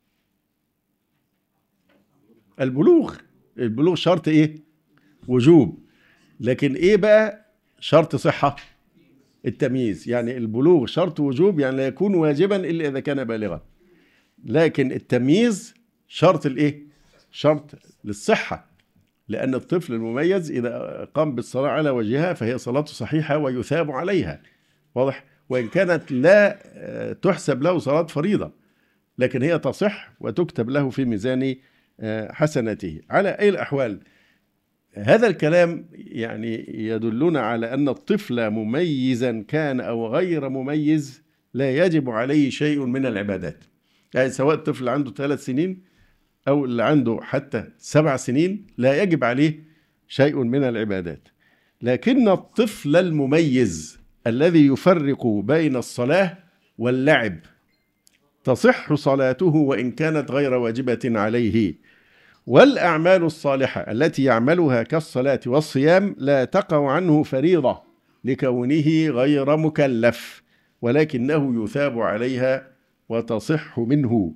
البلوغ. البلوغ شرط إيه؟ وجوب. لكن إيه بقى شرط صحة؟ التمييز. يعني البلوغ شرط وجوب، يعني لا يكون واجبا إلا إذا كان بالغا، لكن التمييز شرط الإيه؟ شرط للصحة، لأن الطفل المميز إذا قام بالصلاة على وجهها فهي صلاته صحيحة ويثاب عليها، واضح؟ وإن كانت لا تحسب له صلاة فريضة، لكن هي تصح وتكتب له في ميزان حسناته. على أي الأحوال هذا الكلام يعني يدلنا على أن الطفل مميزا كان أو غير مميز لا يجب عليه شيء من العبادات. يعني سواء الطفل عنده 3 سنين أو اللي عنده حتى 7 سنين لا يجب عليه شيء من العبادات. لكن الطفل المميز الذي يفرق بين الصلاة واللعب تصح صلاته وإن كانت غير واجبة عليه، والأعمال الصالحة التي يعملها كالصلاة والصيام لا تقع عنه فريضة لكونه غير مكلف، ولكنه يثاب عليها وتصح منه.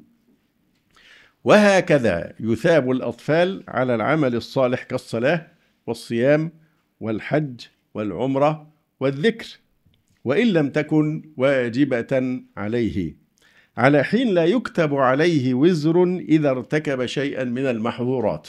وهكذا يثاب الأطفال على العمل الصالح كالصلاة والصيام والحج والعمرة والذكر، وإن لم تكن واجبة عليه، على حين لا يكتب عليه وزر إذا ارتكب شيئا من المحظورات.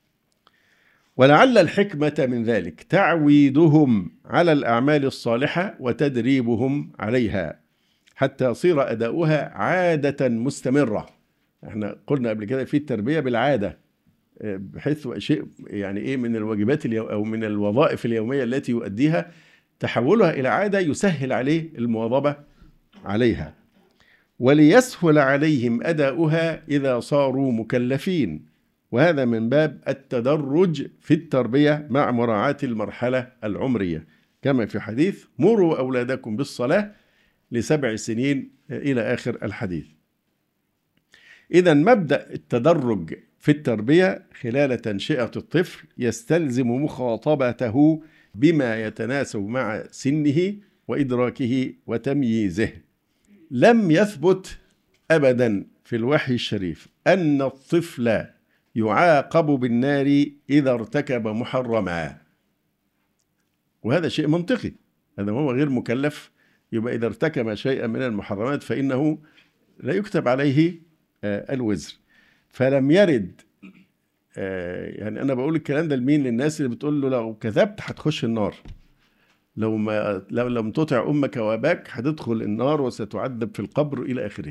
ولعل الحكمة من ذلك تعويدهم على الأعمال الصالحة وتدريبهم عليها حتى يصير أداؤها عادة مستمرة. احنا قلنا قبل كده في التربية بالعادة، بحيث شيء يعني ايه من الواجبات أو من الوظائف اليومية التي يؤديها تحولها إلى عادة يسهل عليه المواظبة عليها، وليسهل عليهم أداؤها إذا صاروا مكلفين. وهذا من باب التدرج في التربية مع مراعاة المرحلة العمرية، كما في حديث مروا أولادكم بالصلاة ل7 سنين إلى آخر الحديث. إذن مبدأ التدرج في التربية خلال تنشئة الطفل يستلزم مخاطبته بما يتناسب مع سنه وإدراكه وتمييزه. لم يثبت أبدا في الوحي الشريف أن الطفل يعاقب بالنار إذا ارتكب محرما، وهذا شيء منطقي. هذا هو غير مكلف، يبقى إذا ارتكب شيئا من المحرمات فإنه لا يكتب عليه الوزر. فلم يرد، يعني أنا بقول الكلام ده لمين؟ للناس اللي بتقول له لو كذبت هتخش النار، لو لم تطع أمك وأباك هتدخل النار وستعذب في القبر إلى آخره.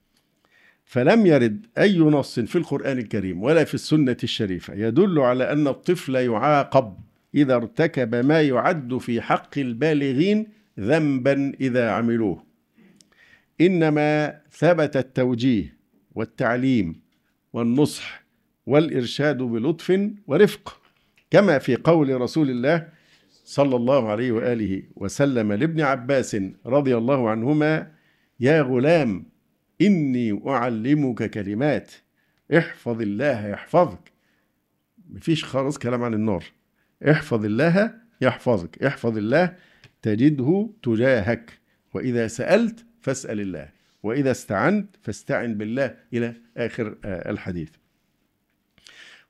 فلم يرد أي نص في القرآن الكريم ولا في السنة الشريفة يدل على أن الطفل يعاقب إذا ارتكب ما يعد في حق البالغين ذنبا إذا عملوه، إنما ثبت التوجيه والتعليم والنصح والإرشاد بلطف ورفق، كما في قول رسول الله صلى الله عليه وآله وسلم لابن عباس رضي الله عنهما: يا غلام إني أعلمك كلمات احفظ الله يحفظك. مفيش خالص كلام عن النار. احفظ الله يحفظك، احفظ الله تجده تجاهك، وإذا سألت فاسأل الله، وإذا استعنت فاستعن بالله، إلى آخر الحديث.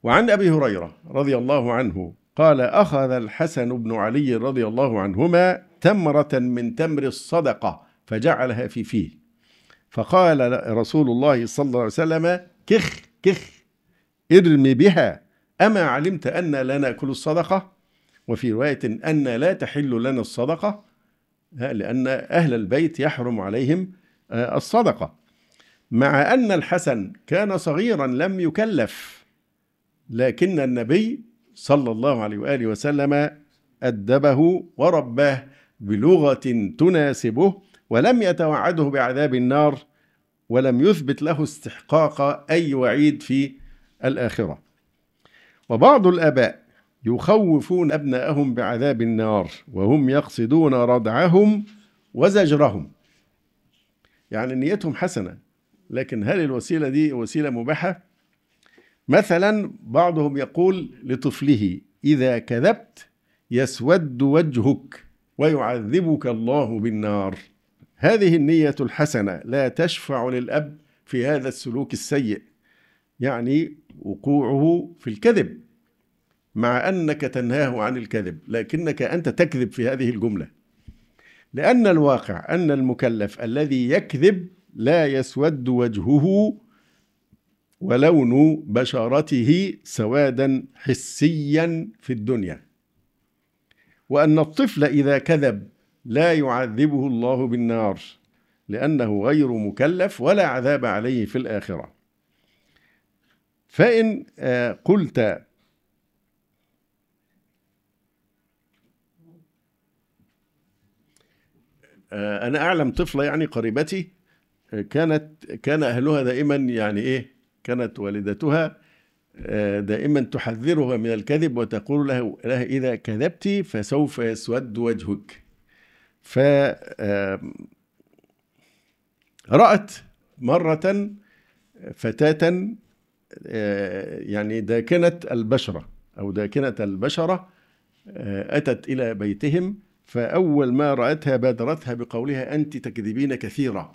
وعن أبي هريرة رضي الله عنه قال أخذ الحسن بن علي رضي الله عنهما تمرة من تمر الصدقة فجعلها في فيه، فقال رسول الله صلى الله عليه وسلم كخ كخ ارم بها، أما علمت أن لا نأكل الصدقة؟ وفي رواية أن لا تحل لنا الصدقة، لأن أهل البيت يحرم عليهم الصدقة، مع أن الحسن كان صغيرا لم يكلف، لكن النبي صلى الله عليه وآله وسلم أدبه ورباه بلغة تناسبه، ولم يتوعده بعذاب النار، ولم يثبت له استحقاق أي وعيد في الآخرة. وبعض الآباء يخوفون أبناءهم بعذاب النار وهم يقصدون ردعهم وزجرهم، يعني نيتهم حسنة، لكن هل الوسيلة دي وسيلة مباحة؟ مثلا بعضهم يقول لطفله إذا كذبت يسود وجهك ويعذبك الله بالنار. هذه النية الحسنة لا تشفع للأب في هذا السلوك السيء، يعني وقوعه في الكذب، مع أنك تنهاه عن الكذب لكنك أنت تكذب في هذه الجملة، لأن الواقع أن المكلف الذي يكذب لا يسود وجهه ولون بشرته سوادا حسيا في الدنيا، وأن الطفل إذا كذب لا يعذبه الله بالنار لأنه غير مكلف ولا عذاب عليه في الآخرة. فإن قلت أنا أعلم طفلة يعني قريبتي كان أهلها دائما يعني إيه، كانت والدتها دائما تحذرها من الكذب وتقول لها إذا كذبت فسوف يسود وجهك. فرأت مرة فتاة يعني داكنة البشرة أو داكنة البشرة أتت إلى بيتهم، فأول ما رأتها بادرتها بقولها أنت تكذبين كثيرا.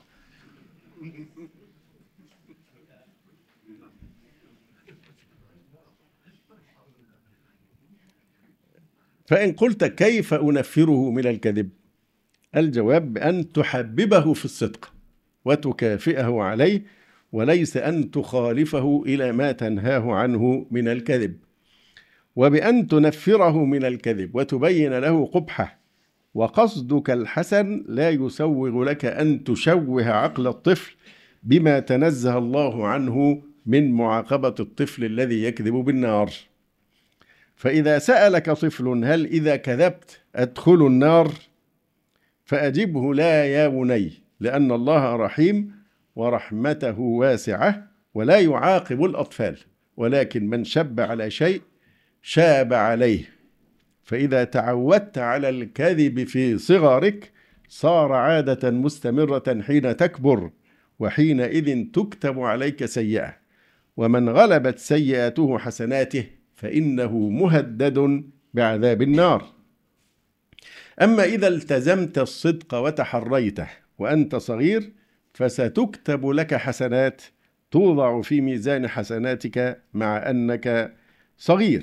فإن قلت كيف أنفره من الكذب؟ الجواب بأن تحببه في الصدق وتكافئه عليه، وليس أن تخالفه إلى ما تنهاه عنه من الكذب، وبأن تنفره من الكذب وتبين له قبحه. وقصدك الحسن لا يسوغ لك أن تشوه عقل الطفل بما تنزه الله عنه من معاقبة الطفل الذي يكذب بالنار. فإذا سألك طفل هل إذا كذبت أدخل النار؟ فأجبه لا يا بني، لأن الله رحيم ورحمته واسعة ولا يعاقب الأطفال، ولكن من شب على شيء شاب عليه، فإذا تعودت على الكذب في صغرك صار عادة مستمرة حين تكبر، وحينئذ تكتب عليك سيئة، ومن غلبت سيئاته حسناته فإنه مهدد بعذاب النار. أما إذا التزمت الصدق وتحريته وأنت صغير فستكتب لك حسنات توضع في ميزان حسناتك مع أنك صغير.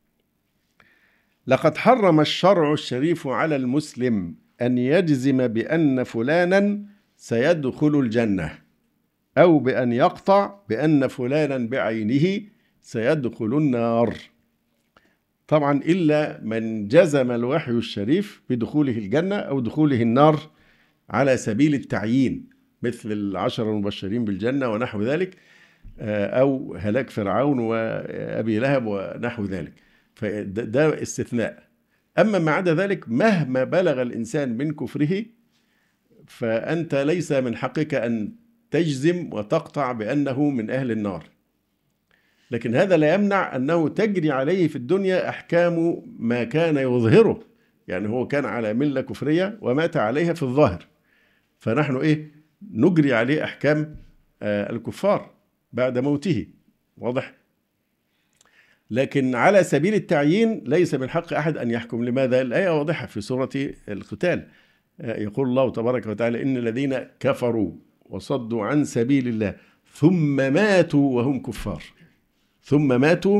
لقد حرم الشرع الشريف على المسلم أن يجزم بأن فلانا سيدخل الجنة، أو بأن يقطع بأن فلانا بعينه سيدخل النار، طبعا إلا من جزم الوحي الشريف بدخوله الجنة أو دخوله النار على سبيل التعيين، مثل العشر المبشرين بالجنة ونحو ذلك، أو هلاك فرعون وأبي لهب ونحو ذلك، فده استثناء. أما ما عدا ذلك مهما بلغ الإنسان من كفره فأنت ليس من حقك أن تجزم وتقطع بأنه من أهل النار، لكن هذا لا يمنع أنه تجري عليه في الدنيا أحكام ما كان يظهره، يعني هو كان على ملة كفرية ومات عليها في الظاهر، فنحن نجري عليه أحكام الكفار بعد موته، واضح؟ لكن على سبيل التعيين ليس من حق أحد أن يحكم. لماذا؟ الآية واضحة في سورة القتال، يقول الله تبارك وتعالى إن الذين كفروا وصدوا عن سبيل الله ثم ماتوا وهم كفار، ثم ماتوا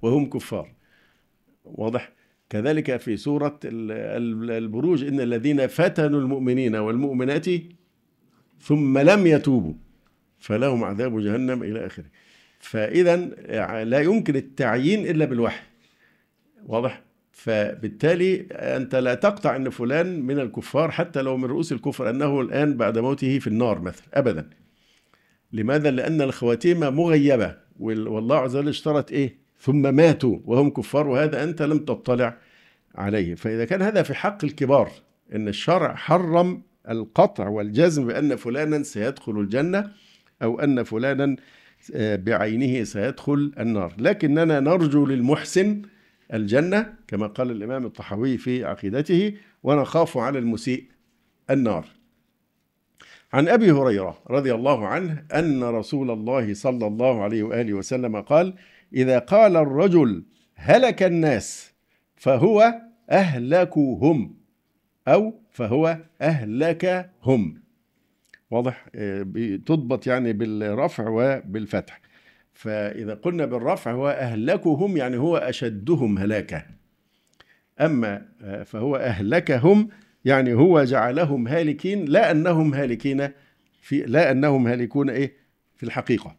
وهم كفار. واضح؟ كذلك في سورة البروج إن الذين فتنوا المؤمنين والمؤمنات ثم لم يتوبوا فلهم عذاب جهنم إلى آخره. فإذا لا يمكن التعيين إلا بالوحي. واضح؟ فبالتالي أنت لا تقطع أن فلان من الكفار حتى لو من رؤوس الكفر أنه الآن بعد موته في النار مثلا، أبدا. لماذا؟ لأن الخواتيم مغيبة، والله عز وجل اشترط إيه؟ ثم ماتوا وهم كفار، وهذا أنت لم تطلع عليه. فإذا كان هذا في حق الكبار، أن الشرع حرم القطع والجزم بأن فلانا سيدخل الجنة أو أن فلانا بعينه سيدخل النار، لكننا نرجو للمحسن الجنة كما قال الإمام الطحاوي في عقيدته، ونخاف على المسيء النار. عن أبي هريرة رضي الله عنه أن رسول الله صلى الله عليه وآله وسلم قال: إذا قال الرجل هلك الناس فهو أهلكهم، أو فهو أهلكهم. واضح؟ تضبط يعني بالرفع وبالفتح. فإذا قلنا بالرفع هو أهلكهم يعني هو أشدهم هلاكة، أما فهو أهلكهم يعني هو جعلهم هالكين، لا أنهم هالكين لا أنهم هالكون إيه في الحقيقة.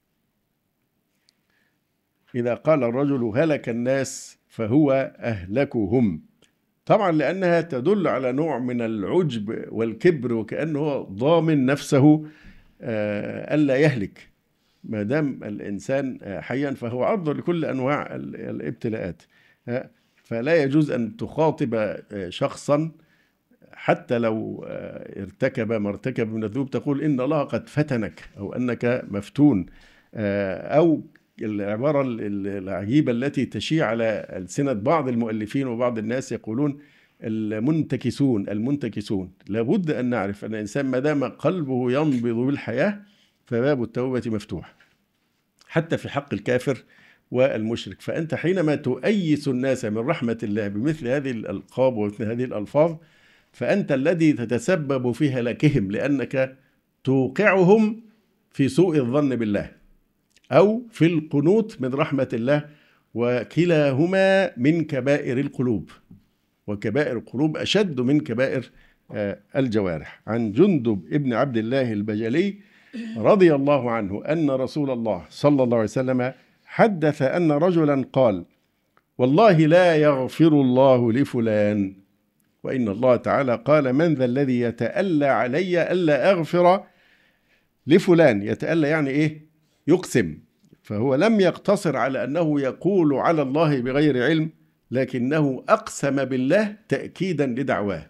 إذا قال الرجل هلك الناس فهو أهلكهم، طبعا لأنها تدل على نوع من العجب والكبر، وكأنه ضامن نفسه ألا يهلك ما دام الإنسان حيا، فهو عرض لكل أنواع الابتلاءات. فلا يجوز أن تخاطب شخصا حتى لو ارتكب ما ارتكب من الذنوب تقول إن الله قد فتنك أو أنك مفتون، أو العبارة العجيبة التي تشيع على ألسنة بعض المؤلفين وبعض الناس يقولون المنتكسون. لابد أن نعرف أن الإنسان ما دام قلبه ينبض بالحياة فباب التوبة مفتوح حتى في حق الكافر والمشرك. فأنت حينما تؤيس الناس من رحمة الله بمثل هذه الألقاب ومثل هذه الألفاظ فأنت الذي تتسبب في هلاكهم، لأنك توقعهم في سوء الظن بالله أو في القنوط من رحمة الله، وكلاهما من كبائر القلوب، وكبائر القلوب أشد من كبائر الجوارح. عن جندب ابن عبد الله البجلي رضي الله عنه أن رسول الله صلى الله عليه وسلم حدث أن رجلا قال: والله لا يغفر الله لفلان، وإن الله تعالى قال: من ذا الذي يتألى علي ألا أغفر لفلان. يتألى يعني إيه؟ يقسم. فهو لم يقتصر على أنه يقول على الله بغير علم، لكنه أقسم بالله تأكيدا لدعواه.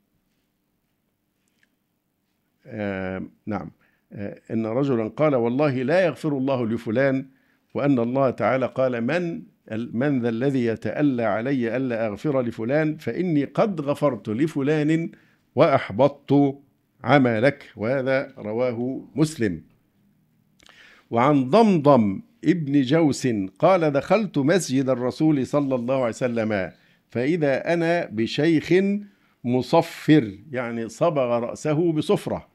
نعم، إن رجلا قال: والله لا يغفر الله لفلان، وأن الله تعالى قال: من ذا الذي يتألى علي ألا أغفر لفلان، فإني قد غفرت لفلان وأحبطت عملك. وهذا رواه مسلم. وعن ضمضم ابن جوس قال: دخلت مسجد الرسول صلى الله عليه وسلم فإذا أنا بشيخ مصفر، يعني صبغ رأسه بصفرة،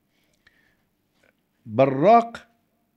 براق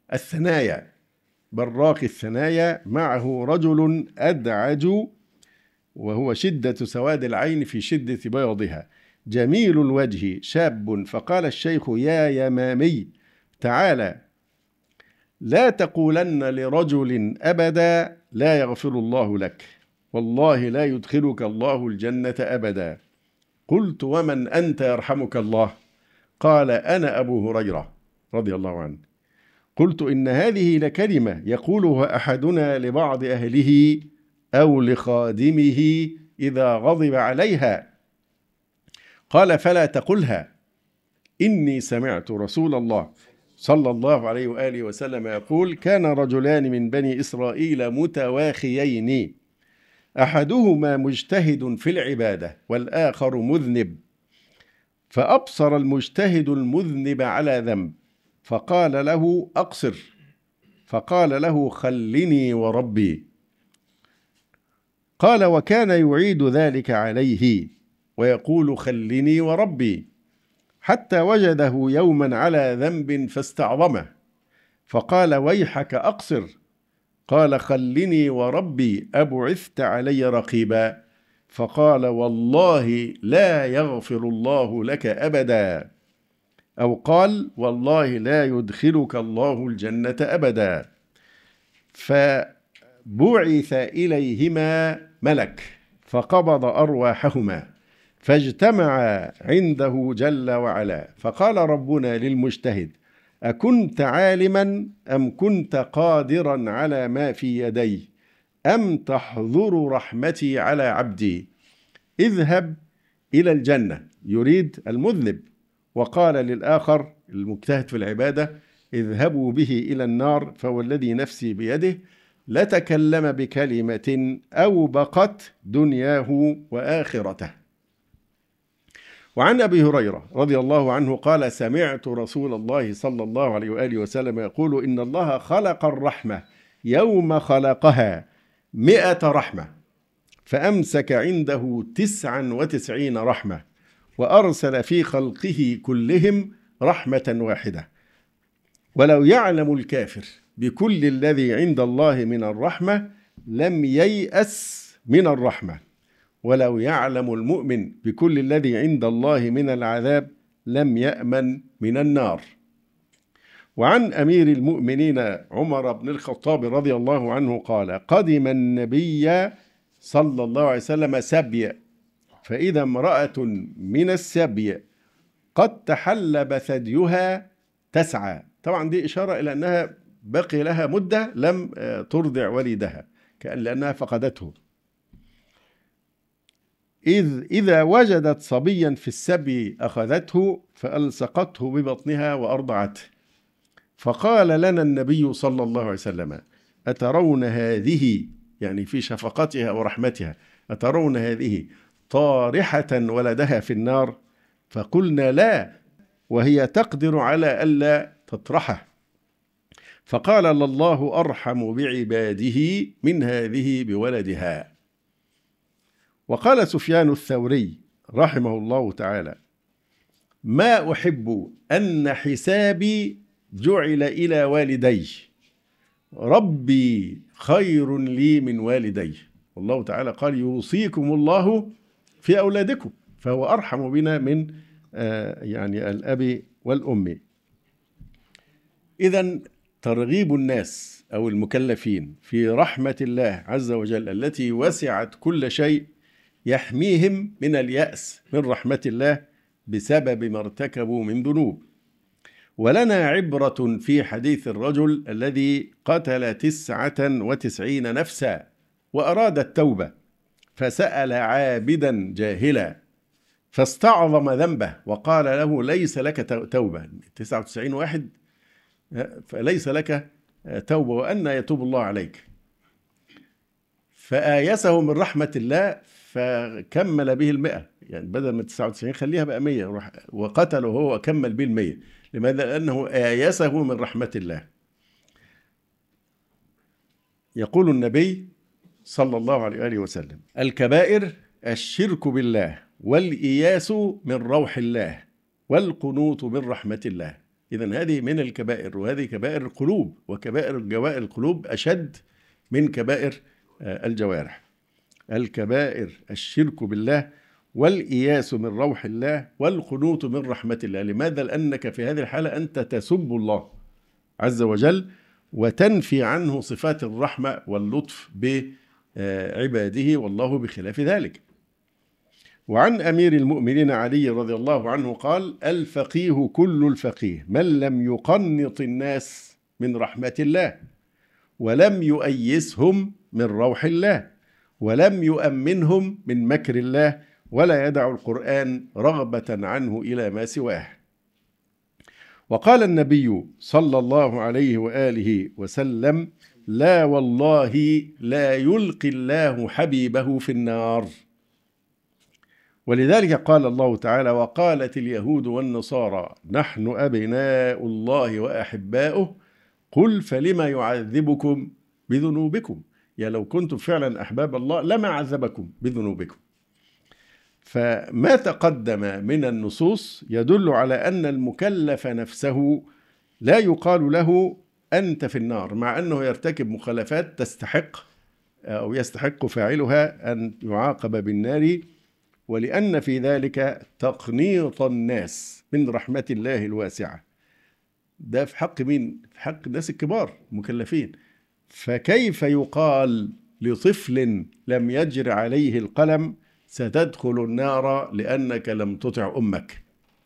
الثنايا، معه رجل أدعج وهو شدة سواد العين في شدة بياضها، جميل الوجه شاب. فقال الشيخ: يا يمامي تعالى، لا تقولن لرجل أبدا لا يغفر الله لك، والله لا يدخلك الله الجنة أبدا. قلت: ومن أنت يرحمك الله؟ قال: أنا أبو هريرة رضي الله عنه. قلت: إن هذه لكلمة يقولها أحدنا لبعض أهله أو لخادمه إذا غضب عليها. قال: فلا تقلها، إني سمعت رسول الله صلى الله عليه وآله وسلم يقول: كان رجلان من بني إسرائيل متواخيين، أحدهما مجتهد في العبادة والآخر مذنب، فأبصر المجتهد المذنب على ذنب فقال له: أقصر. فقال له: خلني وربي. قال: وكان يعيد ذلك عليه ويقول: خلني وربي، حتى وجده يوما على ذنب فاستعظمه فقال: ويحك أقصر. قال خلني وربي أبعثت علي رقيبا؟ فقال والله لا يغفر الله لك أبدا، أو قال والله لا يدخلك الله الجنة أبدا. فبعث إليهما ملك فقبض أرواحهما فاجتمع عنده جل وعلا، فقال ربنا للمجتهد أكنت عالما أم كنت قادرا على ما في يدي أم تحظر رحمتي على عبدي؟ اذهب إلى الجنة، يريد المذنب، وقال للآخر المجتهد في العبادة اذهبوا به إلى النار فوالذي نفسي بيده لتكلم بكلمة أوبقت دنياه وآخرته. وعن أبي هريرة رضي الله عنه قال سمعت رسول الله صلى الله عليه وآله وسلم يقول إن الله خلق الرحمة يوم خلقها 100 رحمة، فأمسك عنده 99 رحمة، وأرسل في خلقه كلهم رحمة واحدة. ولو يعلم الكافر بكل الذي عند الله من الرحمة لم ييأس من الرحمة، ولو يعلم المؤمن بكل الذي عند الله من العذاب لم يأمن من النار. وعن أمير المؤمنين عمر بن الخطاب رضي الله عنه قال قدم النبي صلى الله عليه وسلم سبي، فإذا امرأة من السبي قد تحلب ثديها تسعى. طبعا دي إشارة إلى أنها بقي لها مدة لم ترضع وليدها لأنها فقدته. إذا وجدت صبيا في السبي أخذته فألصقته ببطنها وأرضعته. فقال لنا النبي صلى الله عليه وسلم أترون هذه، يعني في شفقتها ورحمتها، أترون هذه طارحة ولدها في النار؟ فقلنا لا، وهي تقدر على ألا تطرحه. فقال الله أرحم بعباده من هذه بولدها. وقال سفيان الثوري رحمه الله تعالى ما أحب أن حسابي جعل إلى والدي، ربي خير لي من والدي. والله تعالى قال يوصيكم الله في أولادكم، فهو أرحم بنا من يعني الأب والأم. إذن ترغيب الناس أو المكلفين في رحمة الله عز وجل التي وسعت كل شيء يحميهم من اليأس من رحمة الله بسبب ما ارتكبوا من ذنوب. ولنا عبرة في حديث الرجل الذي قتل 99 نفسا وأراد التوبة، فسأل عابدا جاهلا فاستعظم ذنبه وقال له ليس لك توبة، 99 واحد فليس لك توبة وأن يتوب الله عليك. فآيسه من رحمة الله فكمل به 100، يعني بدل من 99 خليها بقى 100، وقتله هو وكمل به 100. لماذا؟ لأنه آيسه من رحمة الله. يقول النبي صلى الله عليه وآله وسلم الكبائر الشرك بالله والإياس من روح الله والقنوط من رحمة الله. إذن هذه من الكبائر، وهذه كبائر القلوب، وكبائر جوائر القلوب أشد من كبائر الجوارح. الكبائر الشرك بالله والإياس من روح الله والقنوط من رحمة الله. لماذا؟ لأنك في هذه الحالة أنت تسب الله عز وجل وتنفي عنه صفات الرحمة واللطف بعباده، والله بخلاف ذلك. وعن أمير المؤمنين علي رضي الله عنه قال الفقيه كل الفقيه من لم يقنط الناس من رحمة الله ولم يؤيسهم من روح الله ولم يؤمنهم من مكر الله ولا يدع القرآن رغبة عنه إلى ما سواه. وقال النبي صلى الله عليه وآله وسلم لا والله لا يلقي الله حبيبه في النار. ولذلك قال الله تعالى وقالت اليهود والنصارى نحن أبناء الله وأحباؤه قل فلما يعذبكم بذنوبكم. يا لو كنتم فعلا أحباب الله لما عذبكم بذنوبكم. فما تقدم من النصوص يدل على أن المكلف نفسه لا يقال له أنت في النار، مع أنه يرتكب مخالفات تستحق أو يستحق فاعلها أن يعاقب بالنار، ولأن في ذلك تقنيط الناس من رحمة الله الواسعة. ده في حق مين؟ في حق الناس الكبار المكلفين. فكيف يقال لطفل لم يجر عليه القلم ستدخل النار لأنك لم تطع أمك؟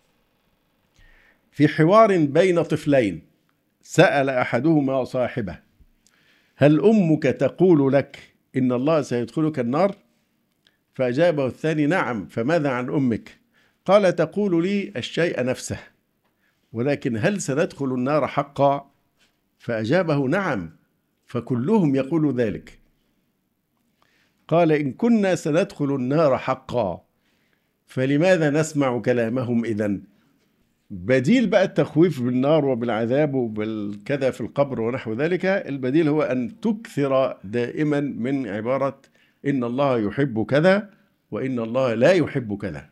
في حوار بين طفلين سأل أحدهما صاحبه: هل أمك تقول لك إن الله سيدخلك النار؟ فأجابه الثاني: نعم. فماذا عن أمك؟ قال: تقول لي الشيء نفسه، ولكن هل سندخل النار حقا؟ فأجابه: نعم، فكلهم يقول ذلك. قال: إن كنا سندخل النار حقا فلماذا نسمع كلامهم إذن؟ بديل بقى التخويف بالنار وبالعذاب وبالكذا في القبر ونحو ذلك، البديل هو أن تكثر دائما من عبارة إن الله يحب كذا وإن الله لا يحب كذا.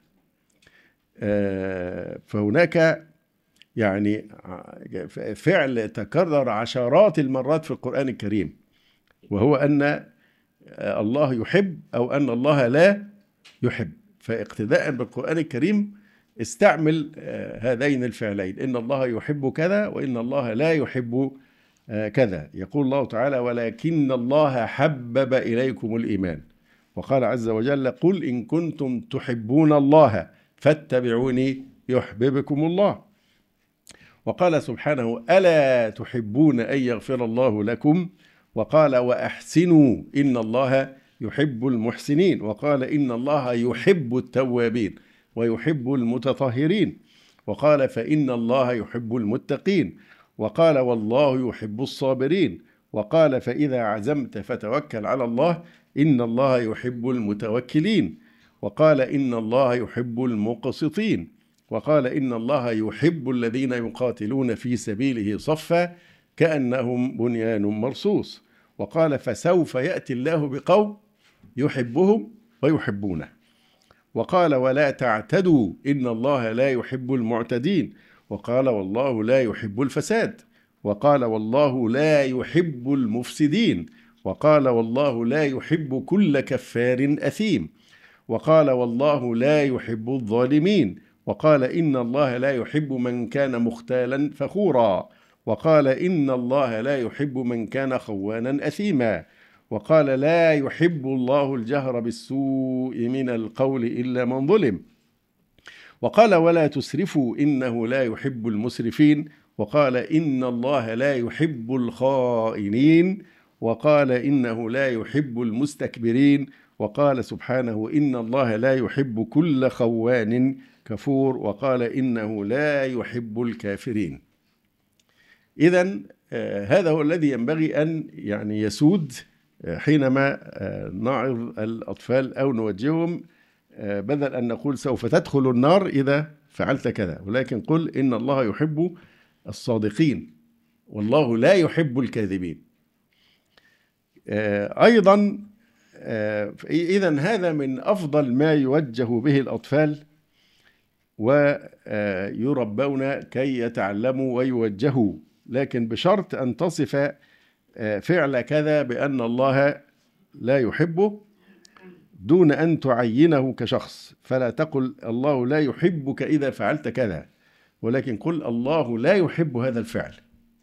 فهناك يعني فعل تكرر عشرات المرات في القرآن الكريم، وهو أن الله يحب أو أن الله لا يحب. فاقتداء بالقرآن الكريم استعمل هذين الفعلين: إن الله يحب كذا وإن الله لا يحب كذا. يقول الله تعالى: ولكن الله حبب إليكم الإيمان. وقال عز وجل: قل إن كنتم تحبون الله فاتبعوني يحببكم الله. وقال سبحانه: ألا تحبون أن يغفر الله لكم؟ وقال: وأحسنوا إن الله يحب المحسنين. وقال: إن الله يحب التوابين ويحب المتطهرين. وقال: فإن الله يحب المتقين. وقال: والله يحب الصابرين. وقال: فإذا عزمت فتوكل على الله إن الله يحب المتوكلين. وقال: إن الله يحب المقسطين. وقال: إن الله يحب الذين يقاتلون في سبيله صفا كأنهم بنيان مرصوص. وقال: فسوف يأتي الله بقوم يحبهم ويحبونه. وقال: ولا تعتدوا إن الله لا يحب المعتدين. وقال: والله لا يحب الفساد. وقال: والله لا يحب المفسدين. وقال: والله لا يحب كل كفار أثيم. وقال: والله لا يحب الظالمين. وقال: إن الله لا يحب من كان مختالا فخورا. وقال: إن الله لا يحب من كان خوانا أثيما. وقال: لا يحب الله الجهر بالسوء من القول إلا من ظلم. وقال: ولا تسرفوا إنه لا يحب المسرفين. وقال: إن الله لا يحب الخائنين. وقال: إنه لا يحب المستكبرين. وقال سبحانه: إن الله لا يحب كل خوان كفور. وقال: إنه لا يحب الكافرين. إذن هذا هو الذي ينبغي أن يعني يسود حينما نعظ الأطفال أو نوجههم، بدل أن نقول سوف تدخل النار إذا فعلت كذا، ولكن قل إن الله يحب الصادقين والله لا يحب الكاذبين. أيضا إذن هذا من أفضل ما يوجه به الأطفال ويربون كي يتعلموا ويوجهوا، لكن بشرط أن تصف فعل كذا بأن الله لا يحبه دون أن تعينه كشخص. فلا تقل الله لا يحبك إذا فعلت كذا، ولكن قل الله لا يحب هذا الفعل.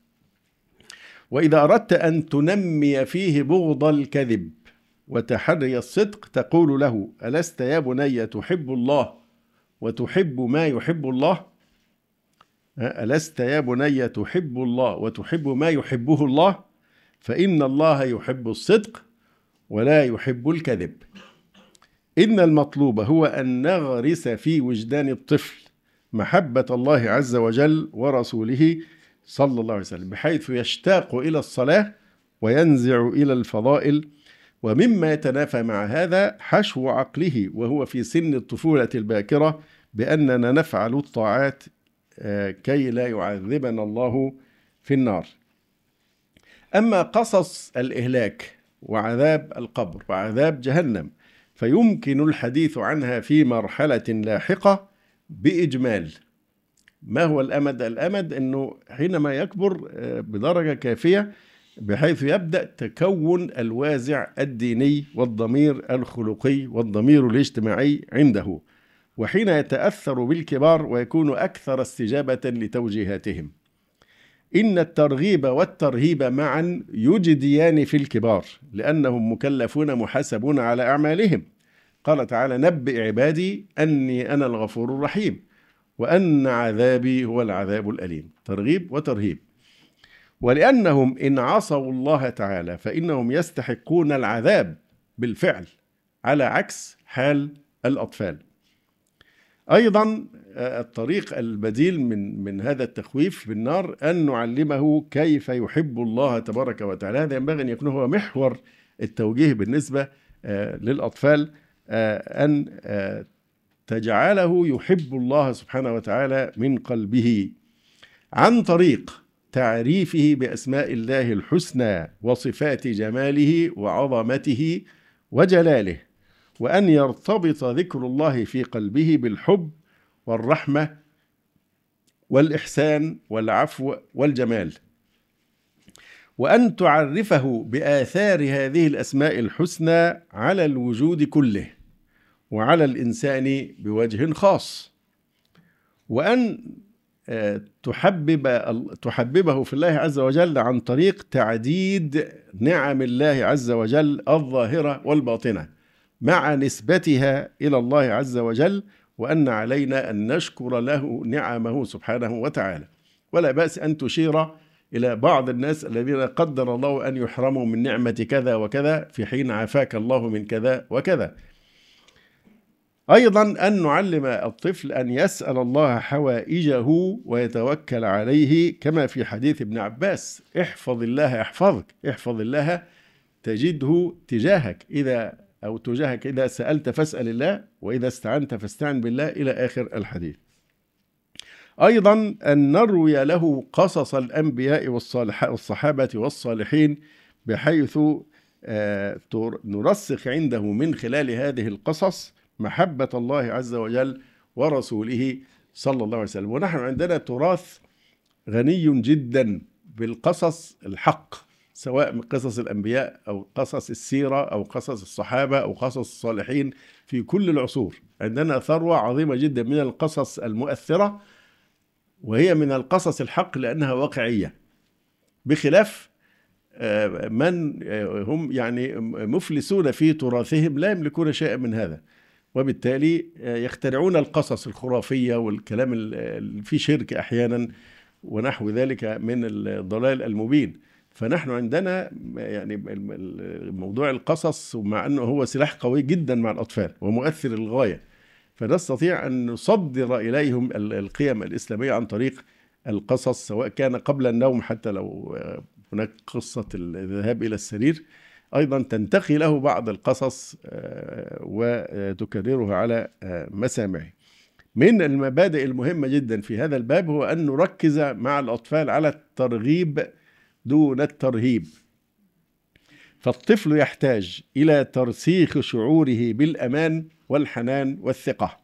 وإذا أردت أن تنمي فيه بغض الكذب وتحري الصدق تقول له: ألست يا بني تحب الله وتحب ما يحب الله؟ ألست يا بني تحب الله وتحب ما يحبه الله؟ فإن الله يحب الصدق ولا يحب الكذب. إن المطلوب هو أن نغرس في وجدان الطفل محبة الله عز وجل ورسوله صلى الله عليه وسلم، بحيث يشتاق إلى الصلاة وينزع إلى الفضائل. ومما يتنافى مع هذا حشو عقله وهو في سن الطفولة الباكرة بأننا نفعل الطاعات كي لا يعذبنا الله في النار. أما قصص الإهلاك وعذاب القبر وعذاب جهنم فيمكن الحديث عنها في مرحلة لاحقة ما هو الأمد؟ الأمد أنه حينما يكبر بدرجة كافية بحيث يبدأ تكون الوازع الديني والضمير الخلقي والضمير الاجتماعي عنده، وحين يتأثر بالكبار ويكون أكثر استجابة لتوجيهاتهم. إن الترغيب والترهيب معا يجديان في الكبار، لأنهم مكلفون محاسبون على أعمالهم. قال تعالى: نبئ عبادي أني أنا الغفور الرحيم وأن عذابي هو العذاب الأليم. ترغيب وترهيب. ولأنهم إن عصوا الله تعالى فإنهم يستحقون العذاب بالفعل، على عكس حال الأطفال. أيضا الطريق البديل من هذا التخويف بالنار أن نعلمه كيف يحب الله تبارك وتعالى. هذا ينبغي أن يكون هو محور التوجيه بالنسبة للأطفال، أن تجعله يحب الله سبحانه وتعالى من قلبه عن طريق تعريفه بأسماء الله الحسنى وصفات جماله وعظمته وجلاله، وأن يرتبط ذكر الله في قلبه بالحب والرحمة والإحسان والعفو والجمال، وأن تعرفه بآثار هذه الأسماء الحسنى على الوجود كله وعلى الإنسان بوجه خاص، وأن تحببه في الله عز وجل عن طريق تعديد نعم الله عز وجل الظاهرة والباطنة مع نسبتها إلى الله عز وجل، وأن علينا أن نشكر له نعمه سبحانه وتعالى. ولا بأس أن تشير إلى بعض الناس الذين قدر الله أن يحرموا من نعمة كذا وكذا في حين عافاك الله من كذا وكذا. أيضا أن نعلم الطفل أن يسأل الله حوائجه ويتوكل عليه، كما في حديث ابن عباس: احفظ الله يحفظك، احفظ الله تجده تجاهك، إذا سألت فاسأل الله، وإذا استعنت فاستعن بالله، إلى آخر الحديث. أيضا أن نروي له قصص الأنبياء والصحابة والصالحين، بحيث نرسخ عنده من خلال هذه القصص محبة الله عز وجل ورسوله صلى الله عليه وسلم. ونحن عندنا تراث غني جدا بالقصص الحق، سواء من قصص الأنبياء أو قصص السيرة أو قصص الصحابة أو قصص الصالحين في كل العصور. عندنا ثروة عظيمة جدا من القصص المؤثرة، وهي من القصص الحق لأنها واقعية، بخلاف من هم يعني مفلسون في تراثهم لا يملكون شيئا من هذا، وبالتالي يخترعون القصص الخرافية والكلام في شرك أحيانا ونحو ذلك من الضلال المبين. فنحن عندنا يعني موضوع القصص، ومع أنه هو سلاح قوي جدا مع الأطفال ومؤثر للغاية، فنستطيع أن نصدر إليهم القيم الإسلامية عن طريق القصص، سواء كان قبل النوم، حتى لو هناك قصة الذهاب إلى السرير أيضا تنتقي له بعض القصص وتكررها على مسامعه. من المبادئ المهمة جدا في هذا الباب هو أن نركز مع الأطفال على الترغيب دون الترهيب. فالطفل يحتاج إلى ترسيخ شعوره بالأمان والحنان والثقة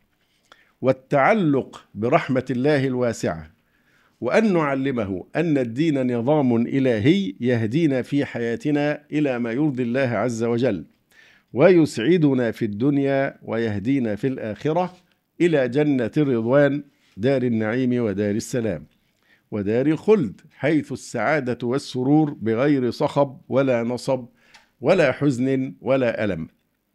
والتعلق برحمة الله الواسعة، وأن نعلمه أن الدين نظام إلهي يهدينا في حياتنا إلى ما يرضي الله عز وجل، ويسعدنا في الدنيا ويهدينا في الآخرة إلى جنة الرضوان، دار النعيم ودار السلام ودار الخلد، حيث السعادة والسرور بغير صخب ولا نصب ولا حزن ولا ألم.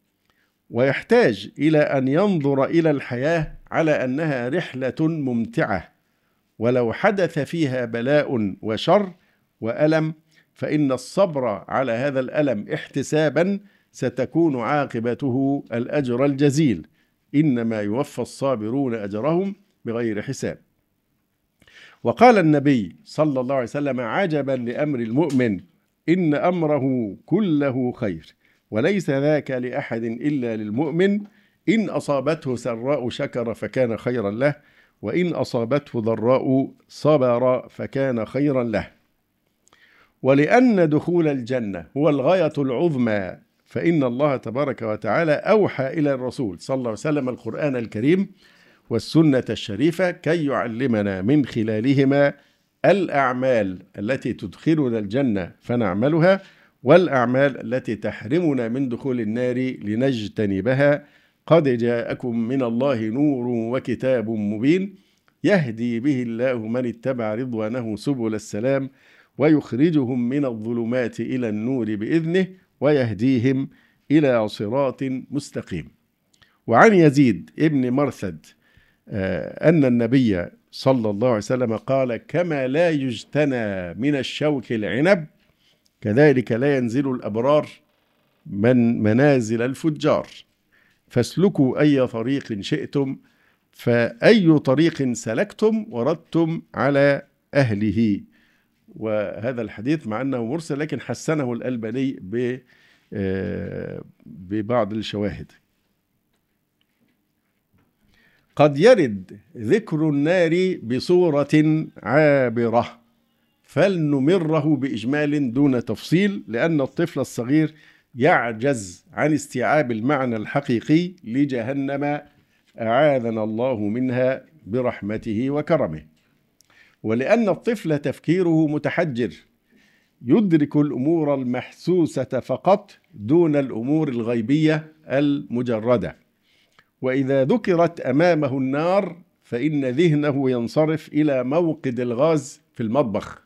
ويحتاج إلى أن ينظر إلى الحياة على أنها رحلة ممتعة، ولو حدث فيها بلاء وشر وألم فإن الصبر على هذا الألم احتسابا ستكون عاقبته الأجر الجزيل، إنما يوفى الصابرون أجرهم بغير حساب. وقال النبي صلى الله عليه وسلم: عجبا لأمر المؤمن، إن أمره كله خير، وليس ذاك لأحد إلا للمؤمن، إن أصابته سراء شكر فكان خيرا له، وإن أصابته ضراء صبر فكان خيرا له. ولأن دخول الجنة هو الغاية العظمى، فإن الله تبارك وتعالى أوحى إلى الرسول صلى الله عليه وسلم القرآن الكريم، والسنة الشريفة كي يعلمنا من خلالهما الأعمال التي تدخلنا الجنة فنعملها، والأعمال التي تحرمنا من دخول النار لنجتنبها. قد جاءكم من الله نور وكتاب مبين يهدي به الله من اتبع رضوانه سبل السلام ويخرجهم من الظلمات إلى النور بإذنه ويهديهم إلى صراط مستقيم. وعن يزيد ابن مرثد أن النبي صلى الله عليه وسلم قال: كما لا يجتنى من الشوك العنب كذلك لا ينزل الأبرار من منازل الفجار، فاسلكوا أي طريق شئتم، فأي طريق سلكتم وردتم على أهله. وهذا الحديث مع أنه مرسل لكن حسنه الألباني ببعض الشواهد. قد يرد ذكر النار بصورة عابرة فلنمره بإجمال دون تفصيل، لأن الطفل الصغير يعجز عن استيعاب المعنى الحقيقي لجهنم، أعاذنا الله منها برحمته وكرمه. ولأن الطفل تفكيره متحجر يدرك الأمور المحسوسة فقط دون الأمور الغيبية المجردة، وإذا ذكرت أمامه النار فإن ذهنه ينصرف إلى موقد الغاز في المطبخ،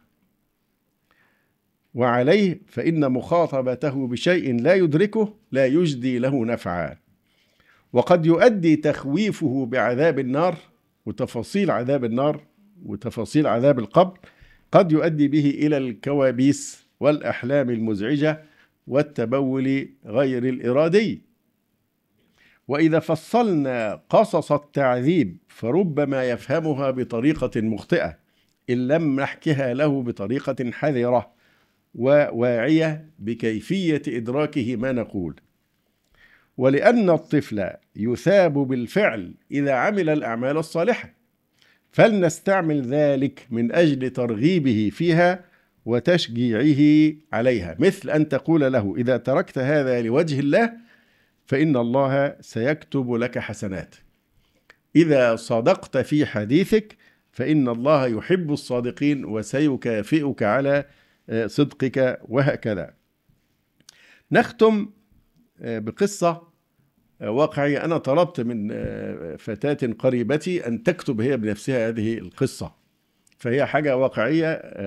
وعليه فإن مخاطبته بشيء لا يدركه لا يجدي له نفعا. وقد يؤدي تخويفه بعذاب النار وتفاصيل عذاب النار وتفاصيل عذاب القبر، قد يؤدي به إلى الكوابيس والأحلام المزعجة والتبول غير الإرادي. وإذا فصلنا قصص التعذيب فربما يفهمها بطريقة مخطئة إن لم نحكها له بطريقة حذرة وواعية بكيفية إدراكه ما نقول. ولأن الطفل يثاب بالفعل إذا عمل الأعمال الصالحة، فلنستعمل ذلك من أجل ترغيبه فيها وتشجيعه عليها، مثل أن تقول له: إذا تركت هذا لوجه الله فإن الله سيكتب لك حسنات، إذا صدقت في حديثك فإن الله يحب الصادقين وسيكافئك على صدقك، وهكذا. نختم بقصة واقعية. أنا طلبت من فتاة قريبتي أن تكتب هي بنفسها هذه القصة، فهي حاجة واقعية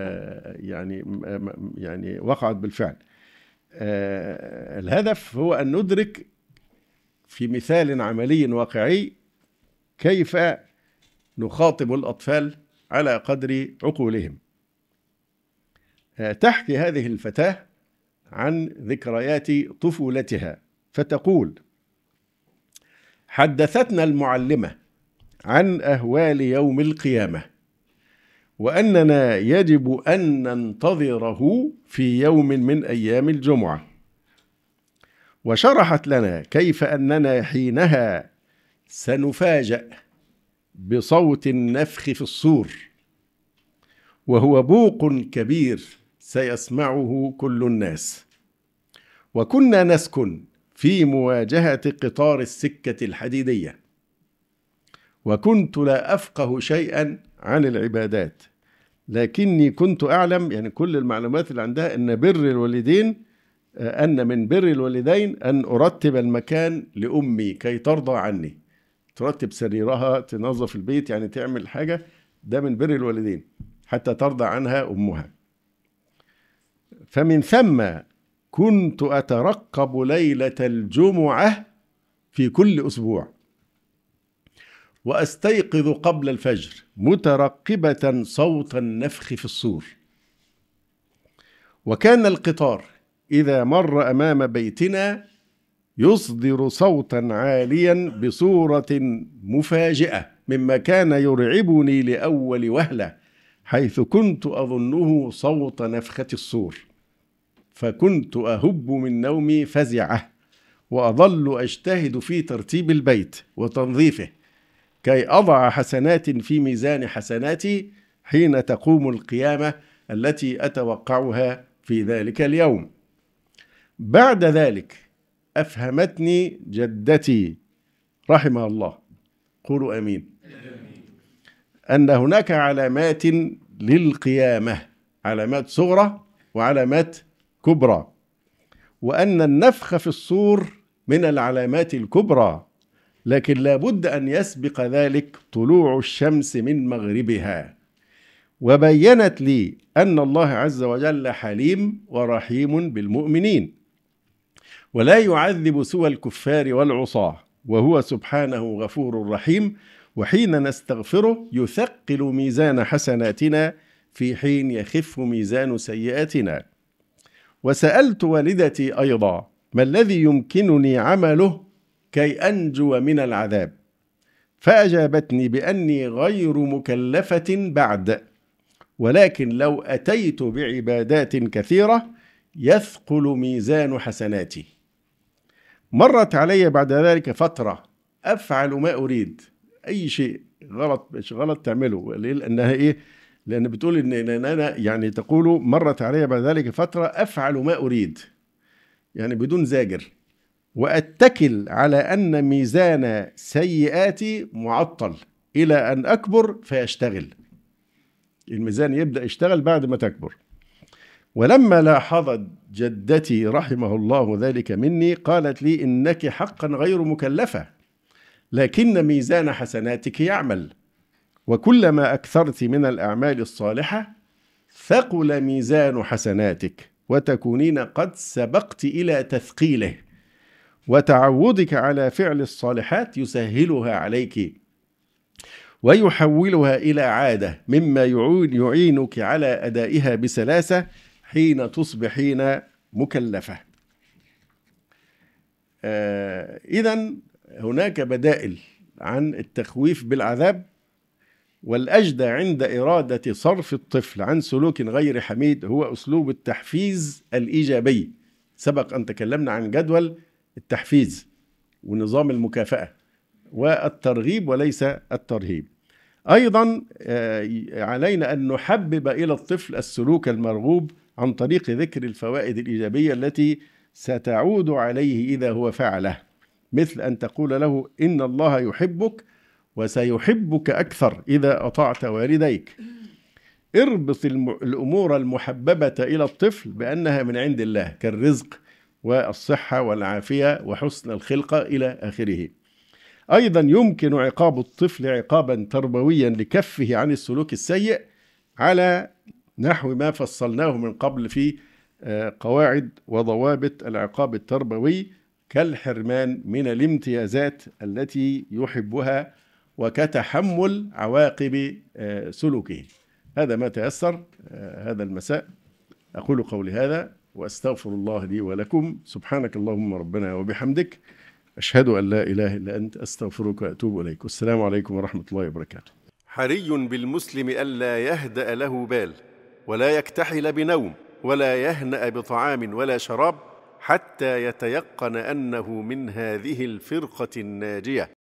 يعني وقعت بالفعل. الهدف هو أن ندرك في مثال عملي واقعي كيف نخاطب الأطفال على قدر عقولهم. تحكي هذه الفتاة عن ذكريات طفولتها، فتقول: حدثتنا المعلمة عن أهوال يوم القيامة، وأننا يجب أن ننتظره في يوم من أيام الجمعة، وشرحت لنا كيف أننا حينها سنفاجأ بصوت النفخ في الصور، وهو بوق كبير سيسمعه كل الناس، وكنا نسكن في مواجهة قطار السكة الحديدية، وكنت لا أفقه شيئا عن العبادات، لكني كنت أعلم، يعني كل المعلومات اللي عندها، أن من بر الوالدين أن أرتب المكان لأمي كي ترضى عني، ترتب سريرها، تنظف البيت، يعني تعمل حاجة، ده من بر الوالدين حتى ترضى عنها أمها. فمن ثم كنت أترقب ليلة الجمعة في كل أسبوع، وأستيقظ قبل الفجر مترقبة صوت النفخ في الصور. وكان القطار إذا مر أمام بيتنا يصدر صوتا عاليا بصورة مفاجئة مما كان يرعبني لأول وهلة، حيث كنت أظنه صوت نفخة الصور، فكنت أهب من نومي فزعة، وأظل أجتهد في ترتيب البيت وتنظيفه كي أضع حسنات في ميزان حسناتي حين تقوم القيامة التي أتوقعها في ذلك اليوم. بعد ذلك أفهمتني جدتي رحمها الله، قولوا آمين، أن هناك علامات للقيامة، علامات صغرى وعلامات كبرى، وأن النفخ في الصور من العلامات الكبرى، لكن لا بد أن يسبق ذلك طلوع الشمس من مغربها. وبينت لي أن الله عز وجل حليم ورحيم بالمؤمنين، ولا يعذب سوى الكفار والعصاة، وهو سبحانه غفور رحيم، وحين نستغفره يثقل ميزان حسناتنا في حين يخف ميزان سيئاتنا. وسألت والدتي أيضا ما الذي يمكنني عمله كي أنجو من العذاب، فأجابتني بأني غير مكلفة بعد، ولكن لو أتيت بعبادات كثيرة يثقل ميزان حسناتي. مرت علي بعد ذلك فترة أفعل ما أريد، أي شيء غلط مش غلط تعمله، لأنها إيه؟ لأن بتقول إن أنا يعني تقول مرت علي بعد ذلك فترة أفعل ما أريد، يعني بدون زاجر، وأتكل على أن ميزان سيئاتي معطل إلى أن أكبر فيشتغل. الميزان يبدأ يشتغل بعد ما تكبر. ولما لاحظت جدتي رحمه الله ذلك مني قالت لي إنك حقا غير مكلفة، لكن ميزان حسناتك يعمل، وكلما أكثرت من الأعمال الصالحة ثقل ميزان حسناتك، وتكونين قد سبقت إلى تثقيله، وتعودك على فعل الصالحات يسهلها عليك ويحولها إلى عادة، مما يعينك على أدائها بسلاسة حين تصبحين مكلفة. إذن هناك بدائل عن التخويف بالعذاب، والأجدى عند إرادة صرف الطفل عن سلوك غير حميد هو أسلوب التحفيز الإيجابي. سبق أن تكلمنا عن جدول التحفيز ونظام المكافأة والترغيب وليس الترهيب. أيضا علينا أن نحبب إلى الطفل السلوك المرغوب عن طريق ذكر الفوائد الإيجابية التي ستعود عليه إذا هو فعله، مثل أن تقول له إن الله يحبك وسيحبك أكثر إذا أطعت والديك. اربط الأمور المحببة إلى الطفل بأنها من عند الله، كالرزق والصحة والعافية وحسن الخلقة إلى آخره. أيضا يمكن عقاب الطفل عقابا تربويا لكفه عن السلوك السيء على نحو ما فصلناه من قبل في قواعد وضوابط العقاب التربوي، كالحرمان من الامتيازات التي يحبها وكتحمل عواقب سلوكه. هذا ما تيسر هذا المساء. أقول قولي هذا وأستغفر الله لي ولكم. سبحانك اللهم ربنا وبحمدك، أشهد أن لا إله إلا أنت، أستغفرك وأتوب إليك. والسلام عليكم ورحمة الله وبركاته. حري بالمسلم ألا يهدأ له بال، ولا يكتحل بنوم، ولا يهنأ بطعام ولا شراب، حتى يتيقن أنه من هذه الفرقة الناجية.